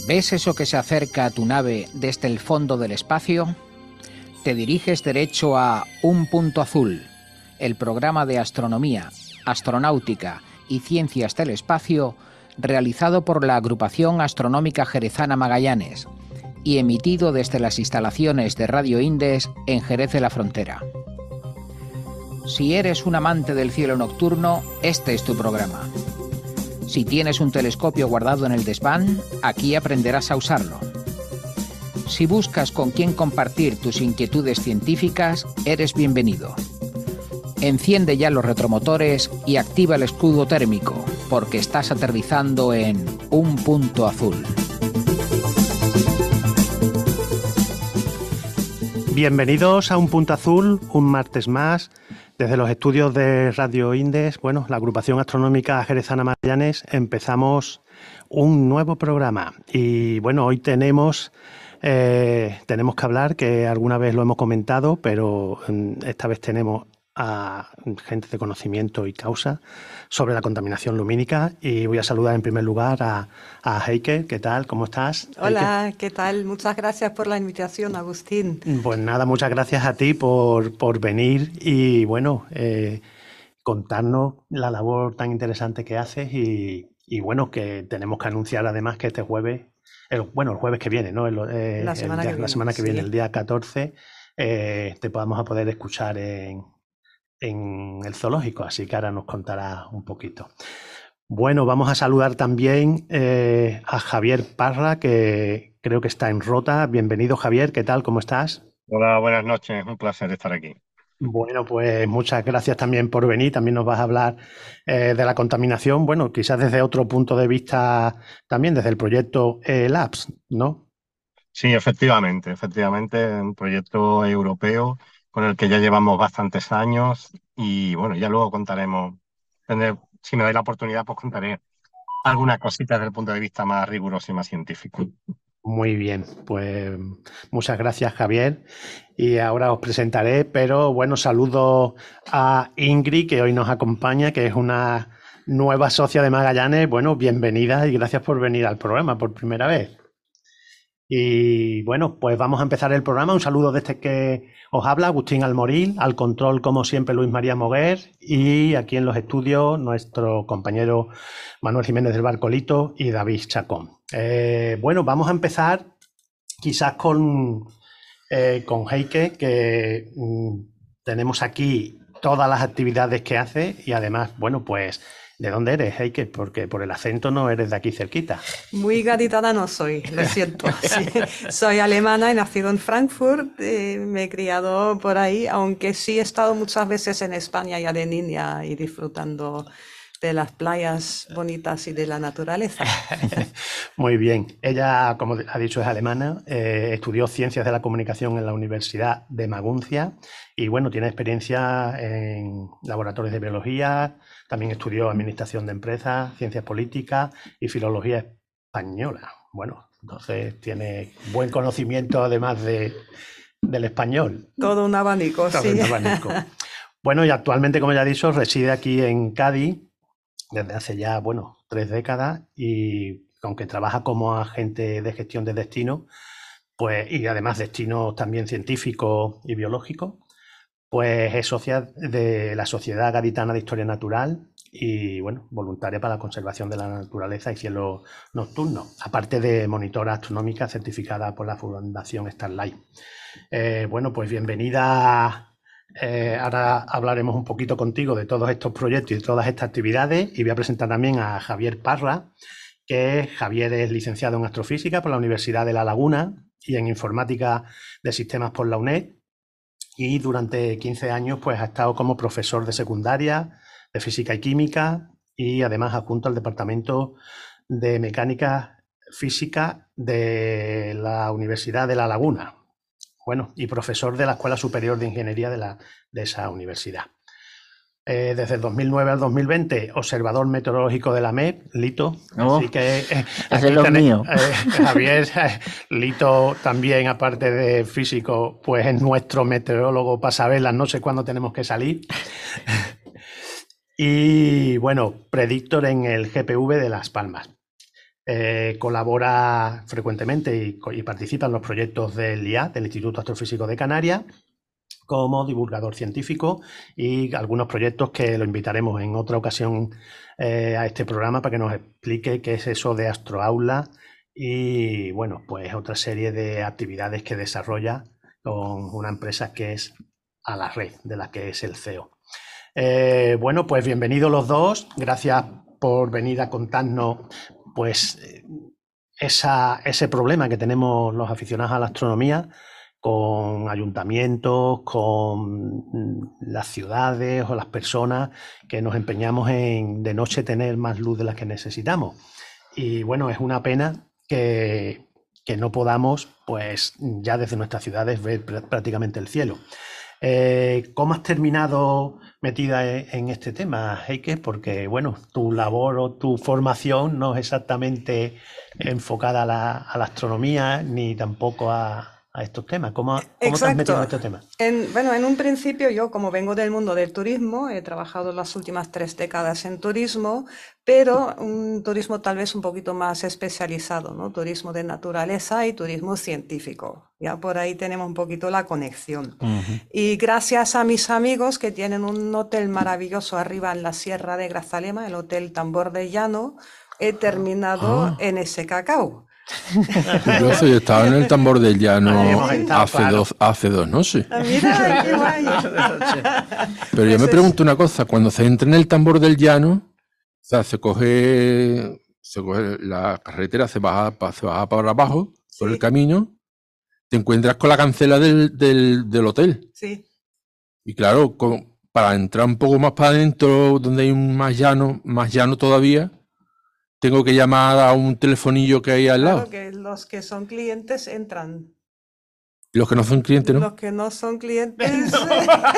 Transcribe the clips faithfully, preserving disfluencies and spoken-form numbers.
¿Ves eso que se acerca a tu nave desde el fondo del espacio? Te diriges derecho a Un Punto Azul, el programa de astronomía, astronáutica y ciencias del espacio realizado por la Agrupación Astronómica Jerezana Magallanes y emitido desde las instalaciones de Radio Indes en Jerez de la Frontera. Si eres un amante del cielo nocturno, este es tu programa. Si tienes un telescopio guardado en el desván, aquí aprenderás a usarlo. Si buscas con quién compartir tus inquietudes científicas, eres bienvenido. Enciende ya los retromotores y activa el escudo térmico, porque estás aterrizando en Un Punto Azul. Bienvenidos a Un Punto Azul, un martes más. Desde los estudios de Radio Indes, bueno, la Agrupación Astronómica Jerezana Magallanes, empezamos un nuevo programa. Y bueno, hoy tenemos, eh, tenemos que hablar, que alguna vez lo hemos comentado, pero esta vez tenemos a gente de conocimiento y causa sobre la contaminación lumínica, y voy a saludar en primer lugar a, a Heike. ¿Qué tal? ¿Cómo estás? Hola, Heike. ¿qué tal? Muchas gracias por la invitación, Agustín. Pues nada, muchas gracias a ti por, por venir y bueno, eh, contarnos la labor tan interesante que haces y, y bueno, que tenemos que anunciar además que este jueves, el, bueno, el jueves que viene, ¿no? El, eh, la semana el día, que viene, la semana que sí. viene, el día catorce, eh, te podamos a poder escuchar en en el zoológico, así que ahora nos contará un poquito. Bueno, vamos a saludar también eh, a Javier Parra, que creo que está en Rota. Bienvenido, Javier, ¿qué tal? ¿Cómo estás? Hola, buenas noches, un placer estar aquí. Bueno, pues muchas gracias también por venir. También nos vas a hablar eh, de la contaminación, bueno, quizás desde otro punto de vista también, desde el proyecto E-Labs, ¿no? Sí, efectivamente, efectivamente, un proyecto europeo con el que ya llevamos bastantes años y bueno, ya luego contaremos, si me dais la oportunidad, pues contaré algunas cositas desde el punto de vista más riguroso y más científico. Muy bien, pues muchas gracias, Javier, y ahora os presentaré, pero bueno, saludo a Ingrid, que hoy nos acompaña, que es una nueva socia de Magallanes. Bueno, bienvenida y gracias por venir al programa por primera vez. Y bueno, pues vamos a empezar el programa. Un saludo desde que os habla Agustín Almoril, al control como siempre Luis María Moguer, y aquí en los estudios nuestro compañero Manuel Jiménez del Barcolito y David Chacón. Eh, bueno, vamos a empezar quizás con, eh, con Heike, que mmm, tenemos aquí todas las actividades que hace y además, bueno, pues ¿de dónde eres, Heike? Porque por el acento no eres de aquí cerquita. Muy gaditana no soy, lo siento. Sí. Soy alemana, he nacido en Frankfurt, eh, me he criado por ahí, aunque sí he estado muchas veces en España ya de niña y disfrutando de las playas bonitas y de la naturaleza. Muy bien. Ella, como ha dicho, es alemana, eh, estudió Ciencias de la Comunicación en la Universidad de Maguncia y, bueno, tiene experiencia en laboratorios de biología, también estudió Administración de Empresas, Ciencias Políticas y Filología Española. Bueno, entonces tiene buen conocimiento además de, del español. Todo un abanico, Todo sí. un abanico. Bueno, y actualmente, como ya he dicho, reside aquí en Cádiz desde hace ya, bueno, tres décadas y aunque trabaja como agente de gestión de destino, pues, y además destinos también científicos y biológicos, pues es socia de la Sociedad Gaditana de Historia Natural y, bueno, voluntaria para la conservación de la naturaleza y cielo nocturno, aparte de monitora astronómica certificada por la Fundación Starlight. Eh, bueno, pues bienvenida. Eh, ahora hablaremos un poquito contigo de todos estos proyectos y de todas estas actividades y voy a presentar también a Javier Parra, que Javier es licenciado en Astrofísica por la Universidad de La Laguna y en Informática de Sistemas por la UNED y durante quince años pues ha estado como profesor de secundaria, de Física y Química y además adjunto al Departamento de Mecánica Física de la Universidad de La Laguna. Bueno, y profesor de la Escuela Superior de Ingeniería de, la, de esa universidad. Eh, desde el dos mil nueve al dos mil veinte, observador meteorológico de la M E P, Lito. Oh, así que eh, ese es lo tenés, mío. Eh, Javier, eh, Lito también, aparte de físico, pues es nuestro meteorólogo para saber las noches cuándo tenemos que salir. Y bueno, predictor en el G P V de Las Palmas. Eh, colabora frecuentemente y, y participa en los proyectos del I A, del Instituto Astrofísico de Canarias, como divulgador científico, y algunos proyectos que lo invitaremos en otra ocasión eh, a este programa para que nos explique qué es eso de Astroaula y, bueno, pues otra serie de actividades que desarrolla con una empresa que es A la Red, de la que es el C E O. Eh, bueno, pues bienvenidos los dos. Gracias por venir a contarnos pues esa, ese problema que tenemos los aficionados a la astronomía con ayuntamientos, con las ciudades o las personas que nos empeñamos en de noche tener más luz de la que necesitamos. Y bueno, es una pena que, que no podamos, pues ya desde nuestras ciudades, ver prácticamente el cielo. Eh, ¿Cómo has terminado metida en este tema, Heike? Porque, bueno, tu labor o tu formación no es exactamente enfocada a la, a la astronomía ni tampoco a, a estos temas. ¿Cómo, cómo te has metido en estos temas? En, bueno, en un principio yo, como vengo del mundo del turismo, he trabajado las últimas tres décadas en turismo, pero un turismo tal vez un poquito más especializado, ¿no? Turismo de naturaleza y turismo científico. Ya por ahí tenemos un poquito la conexión. Uh-huh. Y gracias a mis amigos que tienen un hotel maravilloso arriba en la Sierra de Grazalema, el Hotel Tambor de Llano, he terminado ah. en ese cacao. Curioso, yo estaba en el Tambor del Llano hace, claro. dos, hace dos noches. Ah, mira, qué guay. Pero yo me pregunto una cosa, cuando se entra en el Tambor del Llano, o sea, se coge, se coge la carretera, se baja, se baja para abajo, por sí. el camino, te encuentras con la cancela del, del, del hotel. Sí. Y claro, con, para entrar un poco más para adentro, donde hay un más llano, más llano todavía, tengo que llamar a un telefonillo que hay al claro, lado. Que los que son clientes entran. Los que no son clientes, ¿no? Los que no son clientes. No.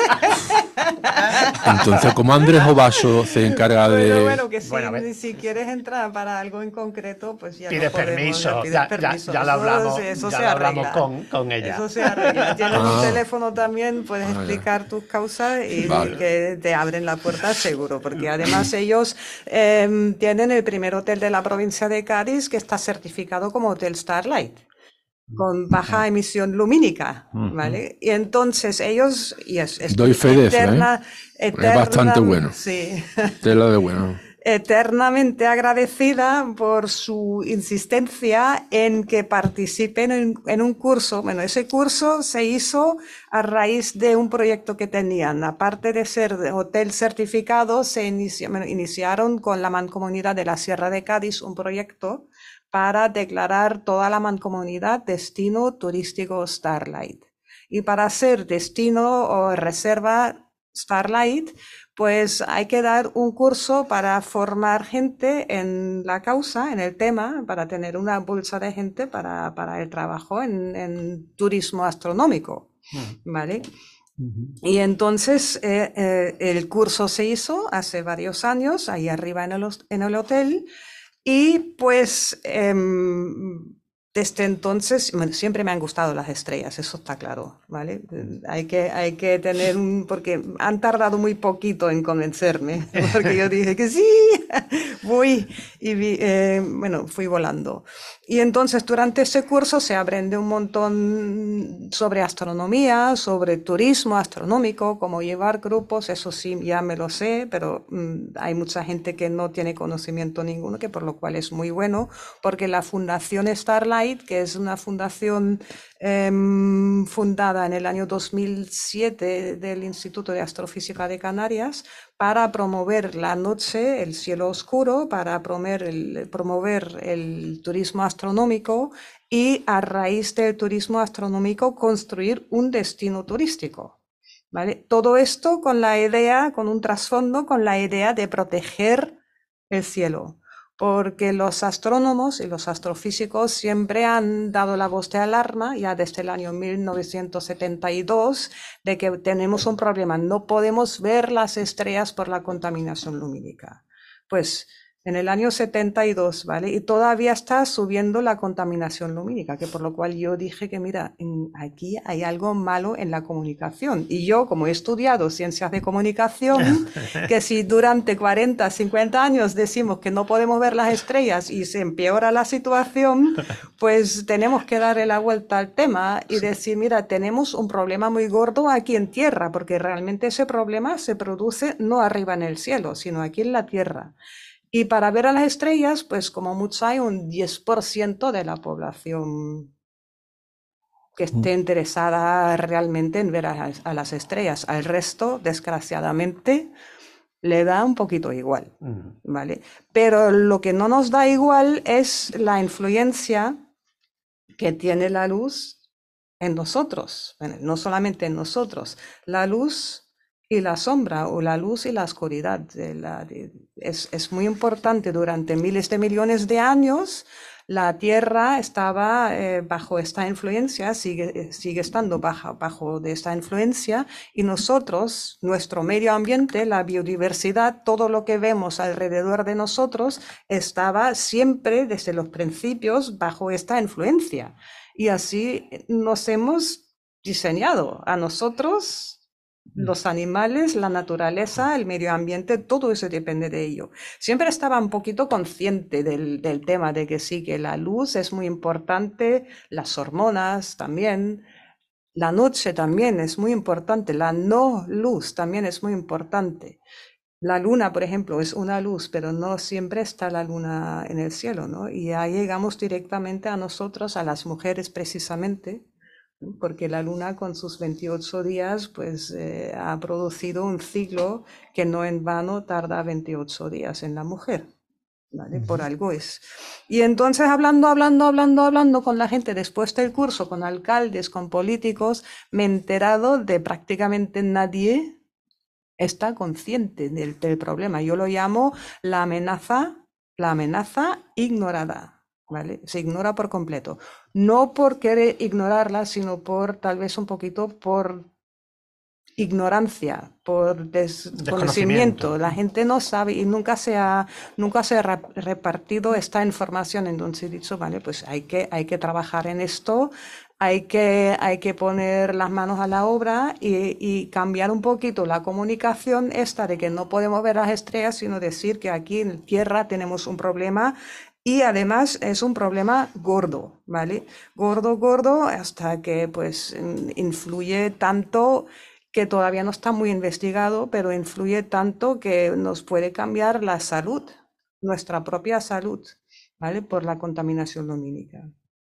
Entonces, ¿cómo Andrés Ovaso se encarga de...? Bueno, bueno, que si, bueno, si quieres entrar para algo en concreto, pues ya pides no podemos, permiso, ya, pides ya, permiso. Ya, ya lo hablamos, eso, eso ya se lo hablamos arregla. con, con ella. Eso se arregla. Tienes ah, un teléfono también, puedes vale. explicar tus causas y vale. que te abren la puerta seguro, porque además ellos eh, tienen el primer hotel de la provincia de Cádiz que está certificado como Hotel Starlight, con baja emisión lumínica, ¿vale? Y entonces ellos... Y es, es Doy fe de eterna, eso, ¿eh? eterna, es bastante bueno. Sí. Tela de bueno. Eternamente agradecida por su insistencia en que participen en, en un curso. Bueno, ese curso se hizo a raíz de un proyecto que tenían. Aparte de ser hotel certificado, se inicia, bueno, iniciaron con la Mancomunidad de la Sierra de Cádiz un proyecto para declarar toda la mancomunidad destino turístico Starlight. Y para ser destino o reserva Starlight, pues hay que dar un curso para formar gente en la causa, en el tema, para tener una bolsa de gente para, para el trabajo en, en turismo astronómico, ¿vale? Uh-huh. Y entonces eh, eh, el curso se hizo hace varios años, ahí arriba en el, en el hotel. Y pues eh, desde entonces, bueno, siempre me han gustado las estrellas, eso está claro, ¿vale? Hay que, hay que tener un... porque han tardado muy poquito en convencerme, porque yo dije que sí, voy, y vi, eh, bueno, fui volando. Y entonces durante ese curso se aprende un montón sobre astronomía, sobre turismo astronómico, cómo llevar grupos, eso sí, ya me lo sé, pero mmm, hay mucha gente que no tiene conocimiento ninguno, que por lo cual es muy bueno, porque la Fundación Starlight, que es una fundación eh, fundada en el año dos mil siete del Instituto de Astrofísica de Canarias, para promover la noche, el cielo oscuro, para promover el, promover el turismo astronómico y a raíz del turismo astronómico construir un destino turístico, ¿vale? Todo esto con la idea, con un trasfondo, con la idea de proteger el cielo, porque los astrónomos y los astrofísicos siempre han dado la voz de alarma, ya desde el año mil novecientos setenta y dos, de que tenemos un problema, no podemos ver las estrellas por la contaminación lumínica. Pues en el año setenta y dos, ¿vale? Y todavía está subiendo la contaminación lumínica, que por lo cual yo dije que, mira, en- aquí hay algo malo en la comunicación. Y yo, como he estudiado ciencias de comunicación, que si durante cuarenta, cincuenta años decimos que no podemos ver las estrellas y se empeora la situación, pues tenemos que darle la vuelta al tema y decir, mira, tenemos un problema muy gordo aquí en Tierra, porque realmente ese problema se produce no arriba en el cielo, sino aquí en la Tierra. Y para ver a las estrellas, pues como mucho hay un diez por ciento de la población que esté interesada realmente en ver a, a las estrellas. Al resto, desgraciadamente, le da un poquito igual, Mm. ¿vale? Pero lo que no nos da igual es la influencia que tiene la luz en nosotros, bueno, no solamente en nosotros, la luz y la sombra, o la luz y la oscuridad. De la, de- es, es muy importante. Durante miles de millones de años, la Tierra estaba eh, bajo esta influencia, sigue, sigue estando bajo, bajo de esta influencia, y nosotros, nuestro medio ambiente, la biodiversidad, todo lo que vemos alrededor de nosotros, estaba siempre desde los principios bajo esta influencia. Y así nos hemos diseñado a nosotros, los animales, la naturaleza, el medio ambiente, todo eso depende de ello. Siempre estaba un poquito consciente del, del tema de que sí, que la luz es muy importante, las hormonas también, la noche también es muy importante, la no luz también es muy importante. La luna, por ejemplo, es una luz, pero no siempre está la luna en el cielo, ¿no? Y ahí llegamos directamente a nosotros, a las mujeres precisamente, ¿no? Porque la luna con sus veintiocho días, pues eh, ha producido un ciclo que no en vano tarda veintiocho días en la mujer, ¿vale? Por algo es. Y entonces hablando, hablando, hablando, hablando con la gente después del curso, con alcaldes, con políticos, me he enterado de prácticamente nadie está consciente del, del problema. Yo lo llamo la amenaza, la amenaza ignorada, ¿vale? Se ignora por completo. No por querer ignorarla, sino por tal vez un poquito por ignorancia, por desconocimiento. Desconocimiento. La gente no sabe y nunca se ha, nunca se ha ra- repartido esta información. Entonces he dicho, vale, pues hay que, hay que trabajar en esto, hay que, hay que poner las manos a la obra y, y cambiar un poquito la comunicación esta de que no podemos ver las estrellas, sino decir que aquí en Tierra tenemos un problema. Y además es un problema gordo, ¿vale? Gordo, gordo, hasta que pues in- influye tanto que todavía no está muy investigado, pero influye tanto que nos puede cambiar la salud, nuestra propia salud, ¿vale? Por la contaminación lumínica.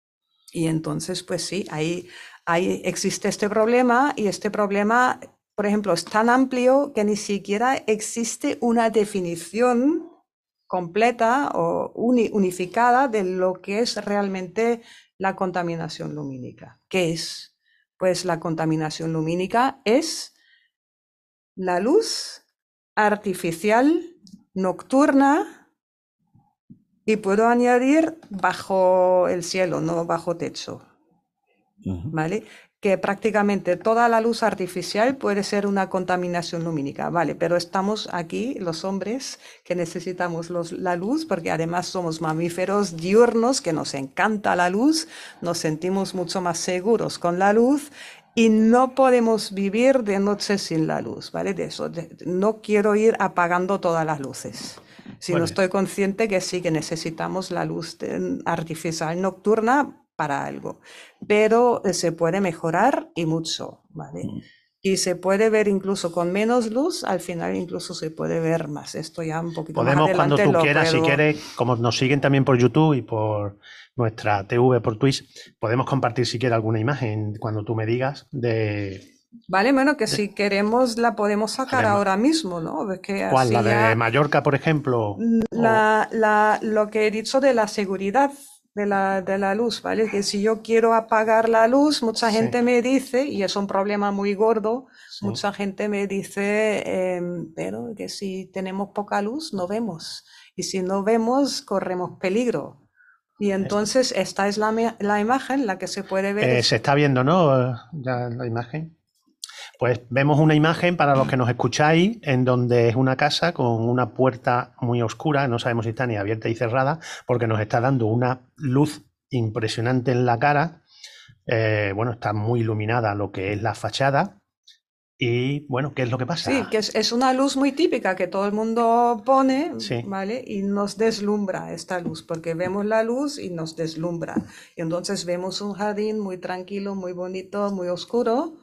Y entonces, pues sí, ahí, ahí existe este problema y este problema, por ejemplo, es tan amplio que ni siquiera existe una definición completa o uni- unificada de lo que es realmente la contaminación lumínica. ¿Qué es? Pues la contaminación lumínica es la luz artificial nocturna, y puedo añadir bajo el cielo, no bajo techo, Ujú. ¿vale? Que prácticamente toda la luz artificial puede ser una contaminación lumínica, ¿vale? Pero estamos aquí, los hombres, que necesitamos los- la luz, porque además somos mamíferos diurnos, que nos encanta la luz, nos sentimos mucho más seguros con la luz, y no podemos vivir de noche sin la luz, ¿vale? De eso, de- no quiero ir apagando todas las luces. Si no Bueno, estoy consciente que sí que necesitamos la luz de- artificial nocturna para algo, pero eh, se puede mejorar y mucho, ¿vale? Y se puede ver incluso con menos luz, al final incluso se puede ver más. Esto ya un poquito más podemos cuando adelante tú lo quieras, si puedo. quieres, como nos siguen también por YouTube y por nuestra T V, por Twitch, podemos compartir si quieres alguna imagen cuando tú me digas de Vale, bueno, que si queremos la podemos sacar Además, ahora mismo, ¿no? Porque ¿cuál? así ¿La de ya Mallorca, por ejemplo? O- la, la, lo que he dicho de la seguridad de la, de la luz, ¿vale? Que si yo quiero apagar la luz, mucha Sí. gente me dice, y es un problema muy gordo, Sí. mucha gente me dice, em, pero que si tenemos poca luz, no vemos. Y si no vemos, corremos peligro. Y entonces esta es la, me- la imagen, la que se puede ver. Eh, es- se está viendo, ¿no? Ya la imagen. Pues vemos una imagen para los que nos escucháis en donde es una casa con una puerta muy oscura, no sabemos si está ni abierta y cerrada, porque nos está dando una luz impresionante en la cara. Eh, bueno, está muy iluminada lo que es la fachada. Y bueno, ¿qué es lo que pasa? Sí, que es, es una luz muy típica que todo el mundo pone, Sí. ¿vale? Y nos deslumbra esta luz, porque vemos la luz y nos deslumbra. Y entonces vemos un jardín muy tranquilo, muy bonito, muy oscuro.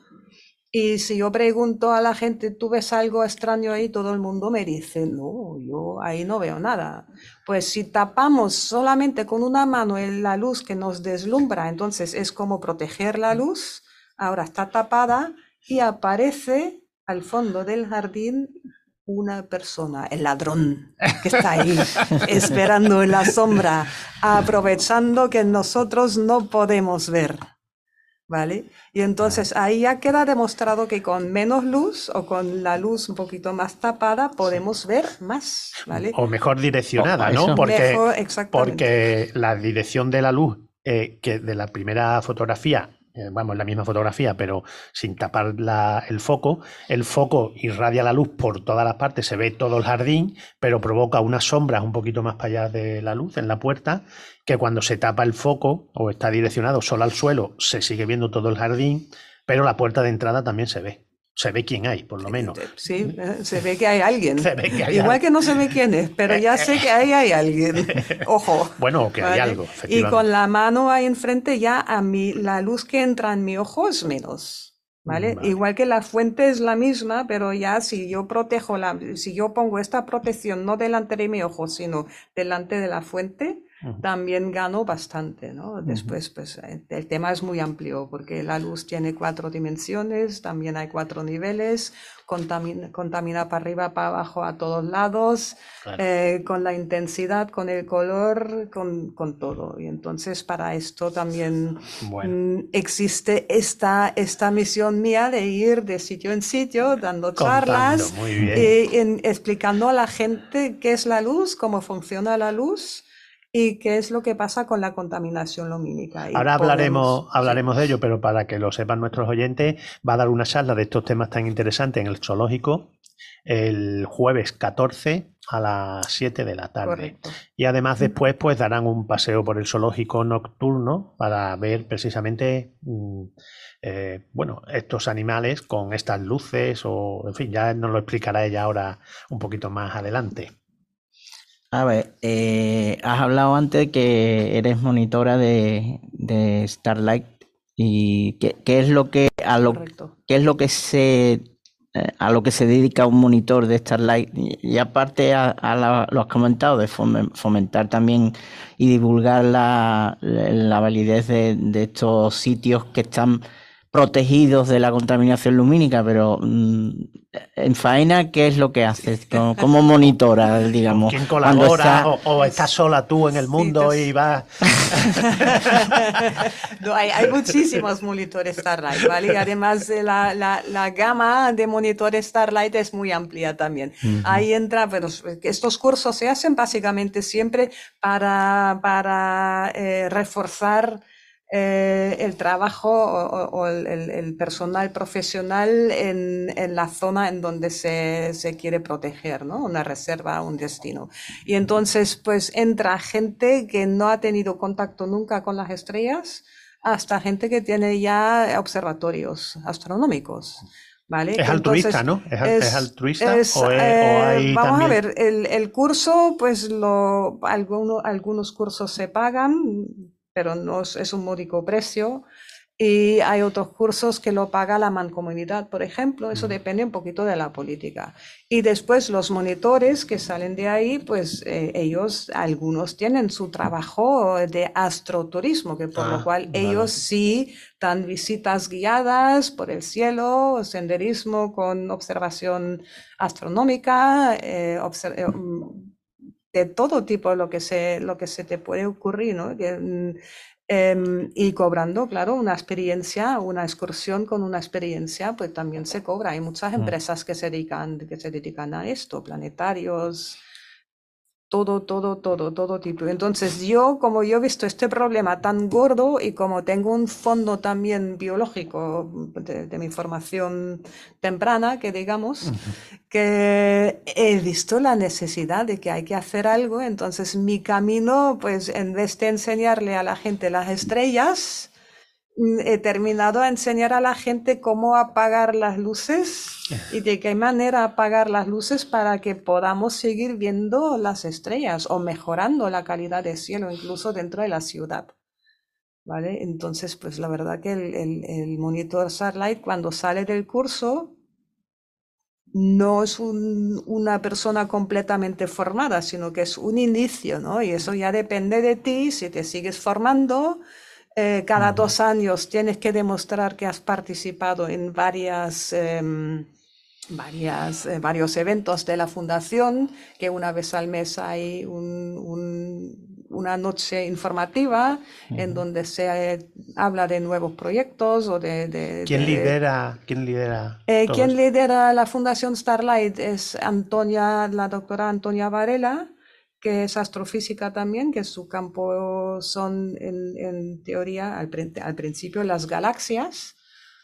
Y si yo pregunto a la gente, ¿tú ves algo extraño ahí? Todo el mundo me dice, no, yo ahí no veo nada. Pues si tapamos solamente con una mano el- la luz que nos deslumbra, entonces es como proteger la luz. Ahora está tapada y aparece al fondo del jardín una persona, el ladrón, que está ahí esperando en la sombra, aprovechando que nosotros no podemos ver. ¿Vale? Y entonces ahí ya queda demostrado que con menos luz o con la luz un poquito más tapada podemos ver más, ¿vale? O mejor direccionada, O- ¿no? eso. Porque, Mejor, exactamente. porque la dirección de la luz eh, que de la primera fotografía, eh, vamos, la misma fotografía, pero sin tapar la- el foco, el foco irradia la luz por todas las partes, se ve todo el jardín, pero provoca unas sombras un poquito más para allá de la luz, en la puerta, que cuando se tapa el foco o está direccionado solo al suelo, se sigue viendo todo el jardín, pero la puerta de entrada también se ve. Se ve quién hay, por lo menos. Sí, eh, se ve que hay alguien. Se ve que hay Igual alguien. que no se ve quién es, pero ya sé que ahí hay alguien. Ojo. Bueno, que hay ¿vale? algo, Y efectivamente. con la mano ahí enfrente ya a mí la luz que entra en mi ojo es menos. ¿Vale? Vale. Igual que la fuente es la misma, pero ya si yo protejo la, si yo pongo esta protección no delante de mi ojo, sino delante de la fuente, Ujú. también gano bastante, ¿no? Después, pues el, el tema es muy amplio porque la luz tiene cuatro dimensiones, también hay cuatro niveles, contamina, contamina para arriba, para abajo, a todos lados, Claro. eh, con la intensidad, con el color, con, con todo. Y entonces para esto también Bueno. mm, existe esta, esta misión mía de ir de sitio en sitio, dando Contando, charlas, muy bien. eh, en- explicando a la gente qué es la luz, cómo funciona la luz y qué es lo que pasa con la contaminación lumínica. Y Ahora hablaremos, podemos- hablaremos de ello, pero para que lo sepan nuestros oyentes, va a dar una charla de estos temas tan interesantes en el zoológico el jueves catorce a las siete de la sí, tarde. correcto. Y además después pues darán un paseo por el zoológico nocturno para ver precisamente mm, eh, bueno, estos animales con estas luces o en fin, ya nos lo explicará ella ahora un poquito más adelante. A ver, eh, has hablado antes que eres monitora de, de Starlight y qué, qué es lo que a lo Correcto. qué es lo que se eh, a lo que se dedica un monitor de Starlight y, y aparte a, a la- lo has comentado de fomen- fomentar también y divulgar la, la validez de, de estos sitios que están protegidos de la contaminación lumínica, pero mm, en faena, ¿qué es lo que haces? ¿Cómo, cómo monitora, digamos? ¿Quién cuando colabora está- o, o estás sola tú en el Sí, mundo te- y vas... No, hay, hay muchísimos monitores Starlight, ¿vale? Y además de la, la, la gama de monitores Starlight es muy amplia también. Ahí entra, pero estos cursos se hacen básicamente siempre para, para eh, reforzar eh, el trabajo o, o- o el, el- el personal profesional en, en la zona en donde se, se quiere proteger, ¿no? Una reserva, un destino. Y entonces, pues entra gente que no ha tenido contacto nunca con las estrellas, hasta gente que tiene ya observatorios astronómicos. ¿Vale? Es Que altruista, entonces ¿no? ¿Es, al- es altruista es, o, es- o eh, hay vamos también... a ver, el, el curso, pues lo, alguno- algunos cursos se pagan, pero no es, es un módico precio. Y hay otros cursos que lo paga la mancomunidad, por ejemplo. Eso Mm. depende un poquito de la política. Y después los monitores que salen de ahí, pues eh, ellos, algunos tienen su trabajo de astroturismo, que por Ah, lo cual vale. ellos sí dan visitas guiadas por el cielo, senderismo con observación astronómica, eh, obser- eh, mm, de todo tipo lo que se, lo que se te puede ocurrir, ¿no? Que, mm, em, y cobrando, claro, una experiencia, una excursión con una experiencia, pues también se cobra. Hay muchas Mm. empresas que se dedican, que se dedican a esto, planetarios. todo, todo, todo, todo tipo. Entonces yo, como yo he visto este problema tan gordo y como tengo un fondo también biológico de, de mi formación temprana, que digamos, uh-huh. que he visto la necesidad de que hay que hacer algo. Entonces mi camino, pues en vez de enseñarle a la gente las estrellas, he terminado a enseñar a la gente cómo apagar las luces y de qué manera apagar las luces para que podamos seguir viendo las estrellas o mejorando la calidad del cielo incluso dentro de la ciudad. ¿Vale? Entonces, pues la verdad que el, el, el monitor Starlight cuando sale del curso no es un, una persona completamente formada, sino que es un inicio, ¿no? Y eso ya depende de ti, si te sigues formando. Eh, cada dos años tienes que demostrar que has participado en varias, eh, varias, eh, varios eventos de la fundación, que una vez al mes hay un, un, una noche informativa uh-huh. en donde se eh, habla de nuevos proyectos o de... de ¿Quién de, lidera? ¿Quién lidera? Eh, ¿Quién lidera la Fundación Starlight? Es Antonia, la doctora Antonia Varela, que es astrofísica también, que su campo son en, en teoría al, al principio las galaxias,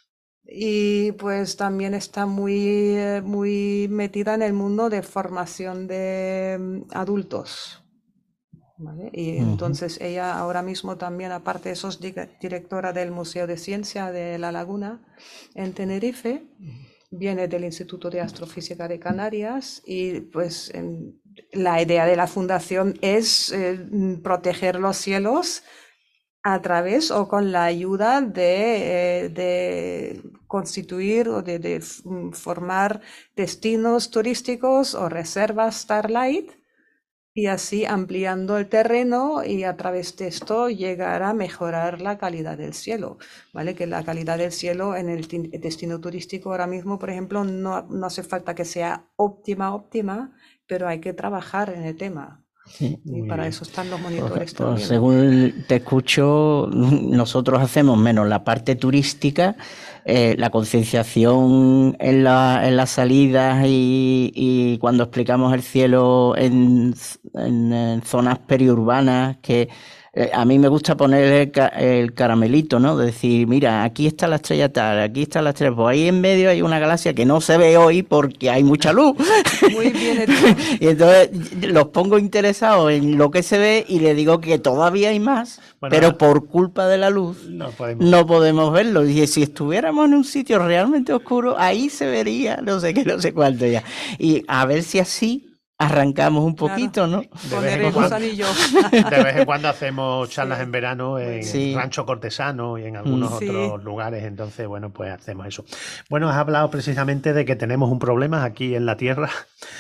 y pues también está muy, muy metida en el mundo de formación de adultos. ¿Vale? Y uh-huh. entonces ella ahora mismo también, aparte de eso, es directora del Museo de Ciencia de La Laguna en Tenerife. Viene del Instituto de Astrofísica de Canarias y pues en, la idea de la fundación es eh, proteger los cielos a través o con la ayuda de, eh, de constituir o de, de formar destinos turísticos o reservas Starlight, y así ampliando el terreno y a través de esto llegar a mejorar la calidad del cielo, ¿vale? Que la calidad del cielo en el destino turístico ahora mismo, por ejemplo, no, no hace falta que sea óptima, óptima, pero hay que trabajar en el tema. Sí, y para bien. Eso están los monitores pues, también. Pues, según te escucho, nosotros hacemos menos la parte turística, eh, la concienciación en, la, en las salidas y, y cuando explicamos el cielo en, en, en zonas periurbanas, que eh, a mí me gusta poner el, el caramelito, ¿no? De decir, mira, aquí está la estrella tal, aquí está la estrella, pues ahí en medio hay una galaxia que no se ve hoy porque hay mucha luz. Muy bien hecho. Y entonces los pongo interesados en lo que se ve y le digo que todavía hay más, bueno, pero por culpa de la luz no podemos, no podemos verlo. Y si estuviéramos en un sitio realmente oscuro, ahí se vería no sé qué, no sé cuánto ya. Y a ver si así arrancamos un poquito, claro, ¿no? Poner el gusanillo. De vez en cuando hacemos charlas sí. en verano en sí. Rancho Cortesano y en algunos sí. otros lugares, entonces, bueno, pues hacemos eso. Bueno, has hablado precisamente de que tenemos un problema aquí en la Tierra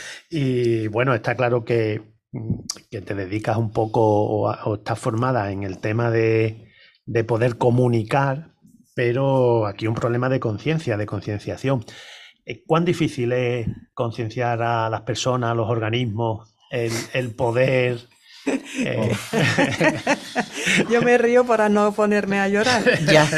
y, bueno, está claro que, que te dedicas un poco o, o estás formada en el tema de, de poder comunicar, pero aquí un problema de conciencia, de concienciación. ¿Cuán difícil es concienciar a las personas, a los organismos, el, el poder? Eh... Yo me río para no ponerme a llorar. Ya.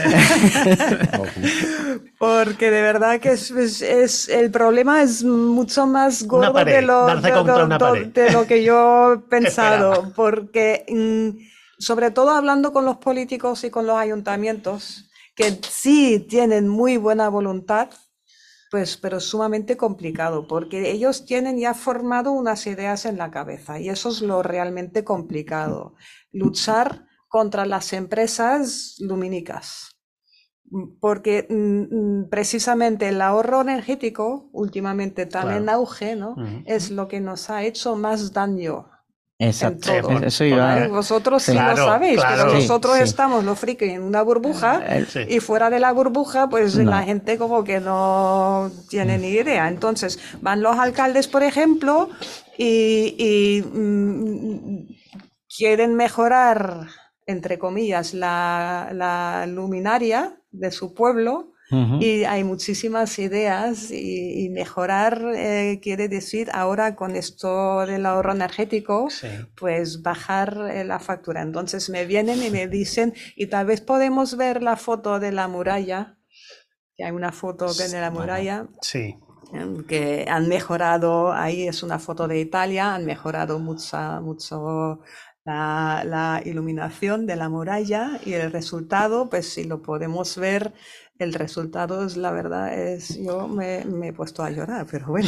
Porque de verdad que es, es, es el problema es mucho más gordo pared, de, lo, de, de, de lo que yo he pensado. Esperaba. Porque mm, sobre todo hablando con los políticos y con los ayuntamientos, que sí tienen muy buena voluntad, pues, pero sumamente complicado, porque ellos tienen ya formado unas ideas en la cabeza y eso es lo realmente complicado. Luchar contra las empresas lumínicas, porque mm, precisamente el ahorro energético, últimamente tan claro. en auge, ¿no? Uh-huh. Es lo que nos ha hecho más daño. Exacto, eso iba... Vosotros sí, sí claro, lo sabéis, claro. Pero nosotros sí, estamos sí. los frikis en una burbuja sí. y fuera de la burbuja pues no. la gente como que no tiene ni idea. Entonces van los alcaldes, por ejemplo, y, y mmm, quieren mejorar, entre comillas, la, la luminaria de su pueblo. Uh-huh. Y hay muchísimas ideas y, y mejorar eh, quiere decir ahora con esto del ahorro energético, sí. pues bajar eh, la factura. Entonces me vienen y me dicen, y tal vez podemos ver la foto de la muralla, que hay una foto de la muralla. Sí. que han mejorado, ahí es una foto de Italia, han mejorado mucha, mucho la, la iluminación de la muralla y el resultado, pues si lo podemos ver, el resultado es, la verdad, es, yo me, me he puesto a llorar, pero bueno.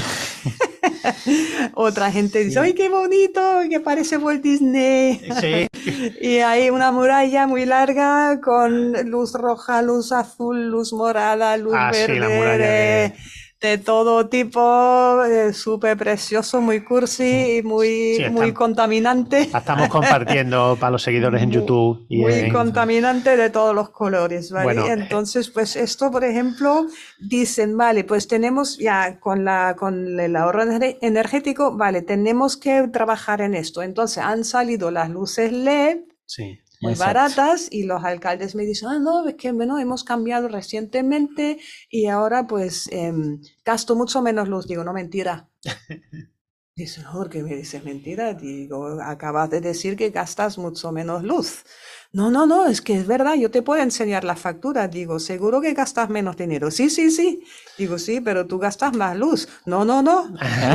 Otra gente dice, ¡ay, qué bonito! Que parece Walt Disney. Sí. Y hay una muralla muy larga con luz roja, luz azul, luz morada, luz Ah, sí, verde, la muralla de, de- de todo tipo, eh, súper precioso, muy cursi y muy, Sí, está- muy contaminante. La estamos compartiendo para los seguidores en Muy- YouTube. Y Muy en- contaminante de todos los colores, ¿vale? Bueno, eh, Entonces, pues esto, por ejemplo, dicen, vale, pues tenemos ya con la, con el ahorro ener- energético, vale, tenemos que trabajar en esto. Entonces, han salido las luces L E D sí. muy Exacto. baratas y los alcaldes me dicen, ah, no, es que bueno, hemos cambiado recientemente y ahora pues em, gasto mucho menos luz. Digo, no, mentira. Dice, no, ¿por qué me dices mentira? Digo, acabas de decir que gastas mucho menos luz. No, no, no, es que es verdad, yo te puedo enseñar la factura. Digo, seguro que gastas menos dinero. Sí, sí, sí. Digo, sí, pero tú gastas más luz. No, no, no.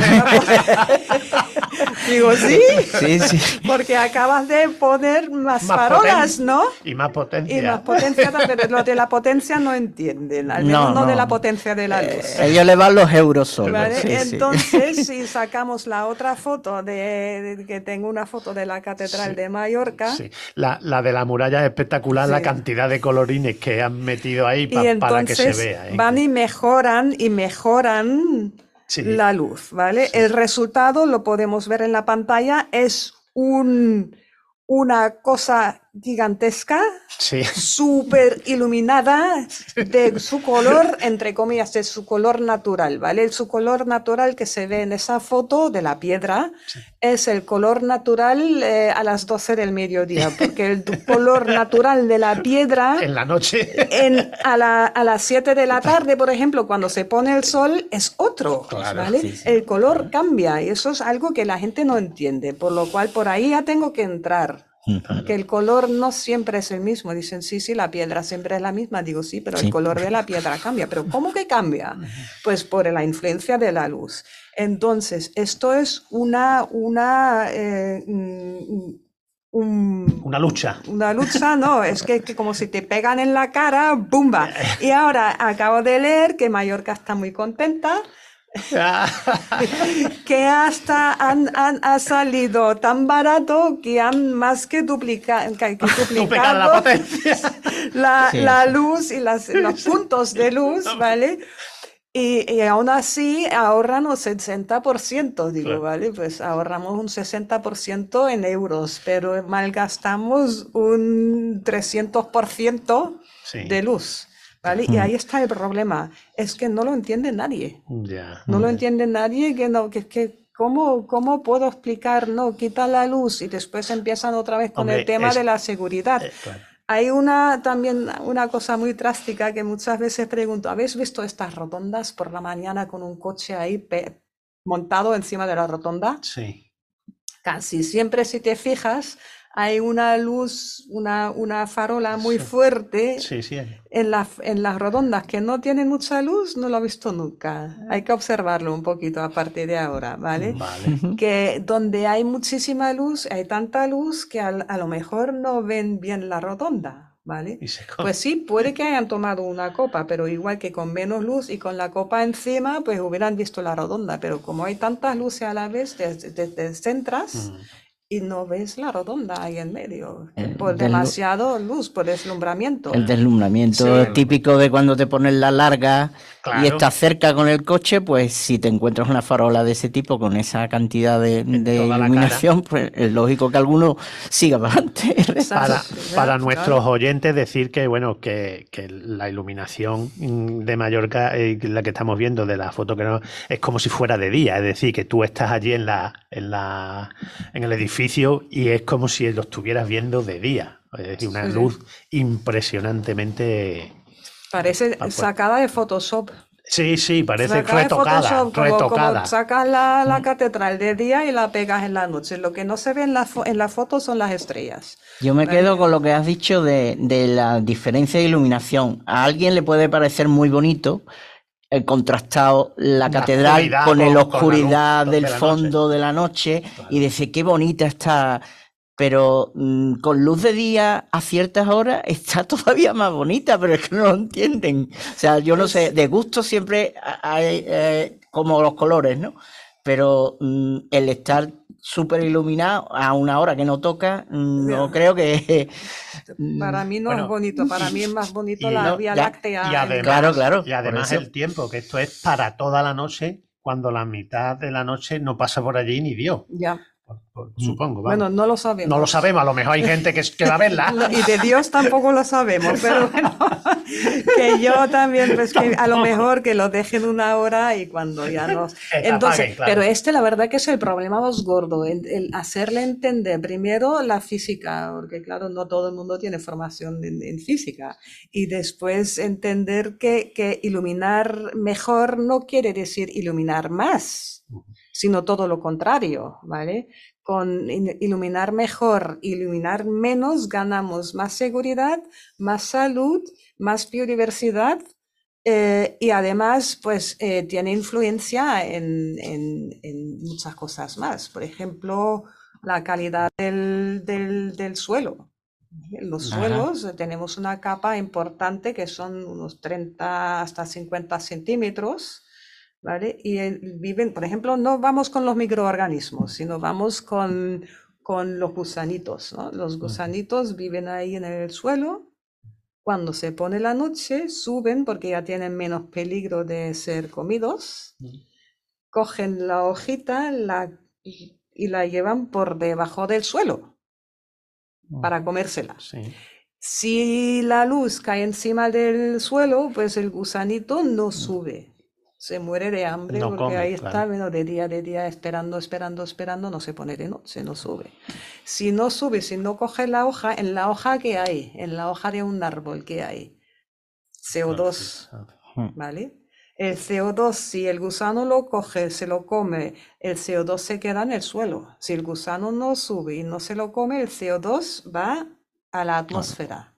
Digo, sí, Sí, sí. porque acabas de poner más, Más farolas, poten- ¿no? Y más potencia. Y más potencia, pero los de la potencia no entienden, al menos No, no, de no. la potencia de la luz. Ellos le van los euros solo. ¿Vale? Sí, sí. Entonces, si sacamos la otra foto, de, de- que tengo una foto de la Catedral Sí, de Mallorca, Sí. La, la de la muralla es espectacular, la Sí. cantidad de colorines que han metido ahí y pa- para que se entonces vea. ¿eh? van y mejoran y mejoran Sí. la luz, ¿vale? El resultado lo podemos ver en la pantalla, es un, una cosa gigantesca, Sí. súper iluminada, de su color, entre comillas, de su color natural, ¿vale? El su color natural que se ve en esa foto de la piedra es el color natural eh, a las doce del mediodía, porque el tu- color natural de la piedra En la noche. en, a, la- a las siete de la tarde, por ejemplo, cuando se pone el sol, es otro, Claro, ¿vale? sí, sí. El color cambia y eso es algo que la gente no entiende, por lo cual por ahí ya tengo que entrar. Que el color no siempre es el mismo. Dicen, sí, sí, la piedra siempre es la misma. Digo, sí, pero Sí. el color de la piedra cambia. ¿Pero cómo que cambia? Pues por la influencia de la luz. Entonces, esto es una, una, eh, mm, un- Una lucha. una lucha, no, es que, que como si te pegan en la cara, ¡bumba! Y ahora acabo de leer que Mallorca está muy contenta, que hasta han, han- ha salido tan barato que han más que, duplica, que, que Duplicar duplicado la potencia. la, Sí, la sí. luz y las, los puntos de luz, ¿vale? Y, y aún así ahorran un sesenta por ciento, digo, Claro. ¿vale? Pues ahorramos un sesenta por ciento en euros, pero malgastamos un trescientos por ciento Sí. de luz, ¿vale? Y ahí está el problema, es que no lo entiende nadie. Ya. No lo entiende nadie, que no, que, que ¿cómo, cómo puedo explicar? No, quita la luz y después empiezan otra vez con Hombre, el tema es- de la seguridad. Eh, claro. Hay una también una cosa muy drástica que muchas veces pregunto, ¿habéis visto estas rotondas por la mañana con un coche ahí pe- montado encima de la rotonda? Sí. Casi siempre, si te fijas, hay una luz, una, una farola muy Sí. fuerte Sí, sí. en la, en las redondas que no tienen mucha luz, no lo he visto nunca. Hay que observarlo un poquito a partir de ahora, ¿vale? Vale. Que donde hay muchísima luz, hay tanta luz que al- a, lo mejor no ven bien la rotonda, ¿vale? Y se come. Pues sí, puede que hayan tomado una copa, pero igual que con menos luz y con la copa encima, pues hubieran visto la redonda. Pero como hay tantas luces a la vez, te, te- te centras Mm. y no ves la redonda ahí en medio. El Por deslu- demasiado luz, por deslumbramiento. El deslumbramiento Sí. típico de cuando te pones la larga Claro. y estás cerca con el coche, pues si te encuentras una farola de ese tipo con esa cantidad de, de toda la iluminación, pues es lógico que alguno siga para adelante. Exacto, Para, sí, para claro. nuestros oyentes decir que bueno que, que la iluminación mm, de Mallorca, eh, la que estamos viendo de la foto que no, es como si fuera de día, es decir, que tú estás allí en la, en la en el edificio y es como si lo estuvieras viendo de día. Es decir, una Sí, sí. luz impresionantemente. Parece Ah, pues. sacada de Photoshop. Sí, sí, parece Sacada de retocada, Photoshop, como- retocada. como sacas la, la catedral de día y la pegas en la noche. Lo que no se ve en la, fo- en la foto son las estrellas. Yo me Vale. quedo con lo que has dicho de, de la diferencia de iluminación. A alguien le puede parecer muy bonito el contrastado, la, La catedral oscuridad con con- el con la oscuridad luz del de la fondo de la noche Claro. y dice, qué bonita está, pero mm, con luz de día a ciertas horas está todavía más bonita, pero es que no lo entienden. O sea, yo no sé, de gusto siempre hay eh, como los colores, ¿no? Pero mm, el estar súper iluminado a una hora que no toca, mm, no Ya. creo que... mm, Para mí no Bueno, es bonito, para mí es más bonito y- la no, Vía ya. Láctea. Y en- además, Claro, claro, y además por eso. el tiempo, que esto es para toda la noche, cuando la mitad de la noche no pasa por allí ni Dios. Ya. Por- por- Mm. supongo, vamos. Bueno, no lo sabemos. No lo sabemos, a lo mejor hay gente que, que va a verla. No, y de Dios tampoco lo sabemos, pero bueno, que yo también, pues que a lo mejor que lo dejen una hora y cuando ya nos... Que Entonces, apaguen, claro. pero este la verdad que es el problema más gordo, el, el hacerle entender primero la física, porque claro, no todo el mundo tiene formación en, en física, y después entender que, que iluminar mejor no quiere decir iluminar más, sino todo lo contrario, ¿vale? Con in- iluminar mejor, iluminar menos, ganamos más seguridad, más salud, más biodiversidad eh, y además pues eh, tiene influencia en, en- en muchas cosas más. Por ejemplo, la calidad del, del- del suelo. En los Ajá. suelos eh, tenemos una capa importante que son unos treinta hasta cincuenta centímetros. ¿Vale? Y eh, viven, por ejemplo, no vamos con los microorganismos, sino vamos con, con los gusanitos, ¿no? Los gusanitos viven ahí en el suelo. Cuando se pone la noche, suben porque ya tienen menos peligro de ser comidos. Cogen la hojita la, y, y la llevan por debajo del suelo para comérsela. Sí. Si la luz cae encima del suelo, pues el gusanito no sube. Se muere de hambre No porque come, ahí está, claro. bueno, de día, de día, esperando, esperando, esperando, no se pone de noche, no sube. Si no sube, si no coge la hoja, en la hoja ¿qué hay? En la hoja de un árbol ¿qué hay? C O dos, ¿vale? El C O dos, si el gusano lo coge, se lo come, el C O dos se queda en el suelo. Si el gusano no sube y no se lo come, el C O dos va a la atmósfera.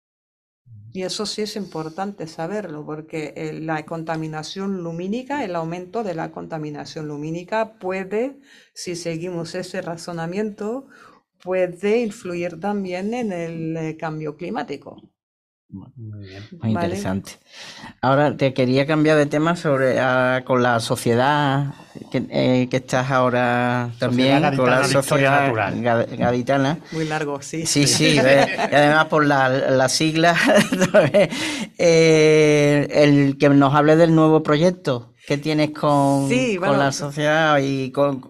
Y eso sí es importante saberlo, porque eh, la contaminación lumínica, el aumento de la contaminación lumínica puede, si seguimos ese razonamiento, puede influir también en el eh, cambio climático. Muy bien. Muy ¿Vale? interesante. Ahora te quería cambiar de tema sobre ah, con la sociedad que, eh, que estás ahora también, Gaditana con la de Historia sociedad Natural. ga- gaditana. Muy largo, sí. Sí, sí, ve, y además por la, la sigla, eh, el que nos hable del nuevo proyecto que tienes con, Sí, con bueno. la sociedad y con,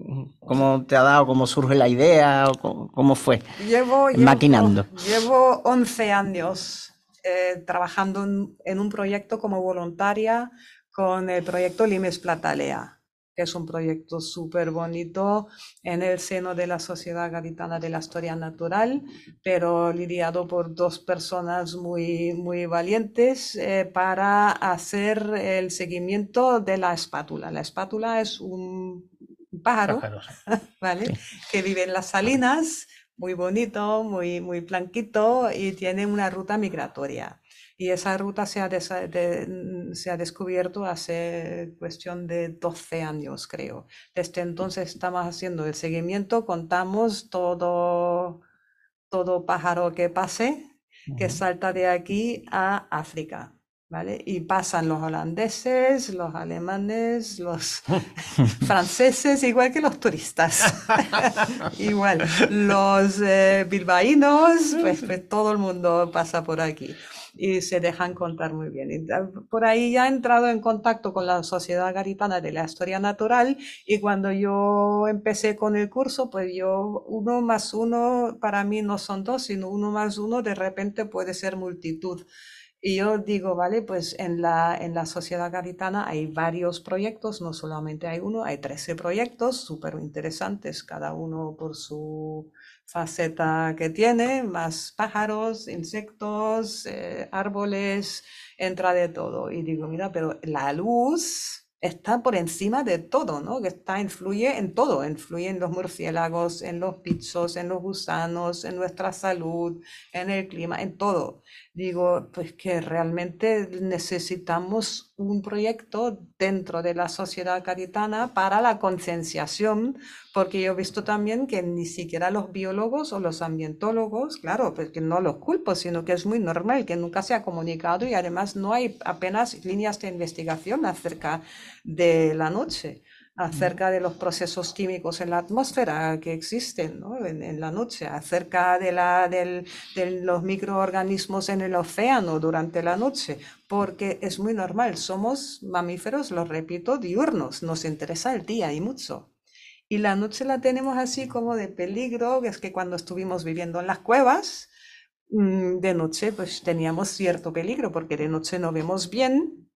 cómo te ha dado, cómo surge la idea, o cómo, cómo fue. Llevo, llevo- Maquinando. llevo once años eh, trabajando en, en un proyecto como voluntaria con el proyecto Limes Platalea, que es un proyecto súper bonito en el seno de la Sociedad Gaditana de la Historia Natural, pero liderado por dos personas muy, muy valientes eh, para hacer el seguimiento de la espátula. La espátula es un pájaro, Pájaros. ¿vale? Que vive en las salinas, muy bonito, muy, muy blanquito y tiene una ruta migratoria. Y esa ruta se ha, desa- de- se ha descubierto hace cuestión de doce años, creo. Desde entonces estamos haciendo el seguimiento, contamos todo, todo pájaro que pase, que salta de aquí a África. ¿Vale? Y pasan los holandeses, los alemanes, los franceses, igual que los turistas. Igual, los eh, bilbaínos, pues, pues todo el mundo pasa por aquí y se dejan contar muy bien. Y ta- por ahí ya he entrado en contacto con la Sociedad Gaditana de la Historia Natural y cuando yo empecé con el curso, pues yo uno más uno para mí no son dos, sino uno más uno de repente puede ser multitud. Y yo digo, vale, pues en la, en la Sociedad Gaditana hay varios proyectos, no solamente hay uno, hay trece proyectos súper interesantes, cada uno por su faceta que tiene, más pájaros, insectos, eh, árboles, entra de todo. Y digo, mira, pero la luz está por encima de todo, ¿no? Que está, influye en todo, influye en los murciélagos, en los bichos, en los gusanos, en nuestra salud, en el clima, en todo. digo, pues que realmente necesitamos un proyecto dentro de la sociedad caritana para la concienciación, porque yo he visto también que ni siquiera los biólogos o los ambientólogos, claro, pues que no los culpo, sino que es muy normal que nunca se ha comunicado y además no hay apenas líneas de investigación acerca de la noche, acerca de los procesos químicos en la atmósfera que existen, ¿no? en, en la noche, acerca de, la, del, de los microorganismos en el océano durante la noche, porque es muy normal, somos mamíferos, lo repito, diurnos, nos interesa el día y mucho. Y la noche la tenemos así como de peligro, que es que cuando estuvimos viviendo en las cuevas, de noche pues teníamos cierto peligro, porque de noche no vemos bien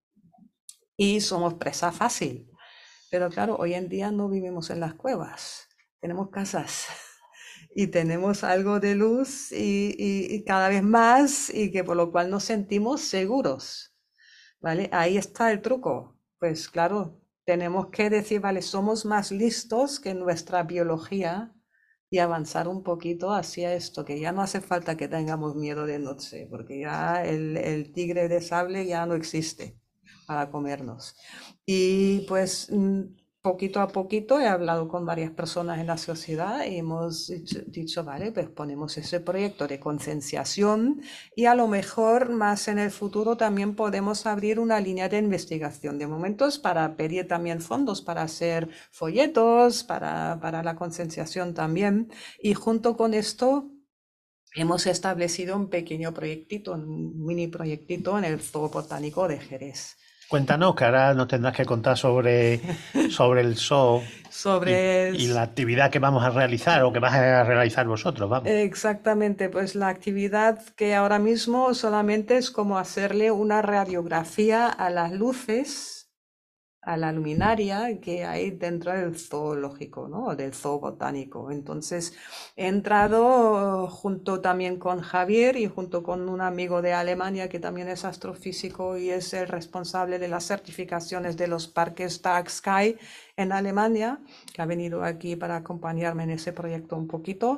y somos presa fácil. Pero claro, hoy en día no vivimos en las cuevas, tenemos casas y tenemos algo de luz y, y, y cada vez más, y que por lo cual nos sentimos seguros, ¿vale? Ahí está el truco. Pues claro, tenemos que decir, vale, somos más listos que nuestra biología y avanzar un poquito hacia esto, que ya no hace falta que tengamos miedo de noche, porque ya el, el tigre de sable ya no existe para comernos. Y pues poquito a poquito he hablado con varias personas en la sociedad y hemos dicho, dicho, vale, pues ponemos ese proyecto de concienciación y a lo mejor más en el futuro también podemos abrir una línea de investigación. De momentos para pedir también fondos para hacer folletos, para, para la concienciación también. Y junto con esto hemos establecido un pequeño proyectito, un mini proyectito en el Zoo Botánico de Jerez. Cuéntanos, que ahora nos tendrás que contar sobre, sobre el zoo sobre y, y la actividad que vamos a realizar o que vas a realizar vosotros, vamos. Exactamente, pues la actividad que ahora mismo solamente es como hacerle una radiografía a las luces, a la luminaria que hay dentro del zoológico, ¿no? Del zoo botánico. Entonces he entrado junto también con Javier y junto con un amigo de Alemania que también es astrofísico y es el responsable de las certificaciones de los parques Dark Sky en Alemania, que ha venido aquí para acompañarme en ese proyecto un poquito.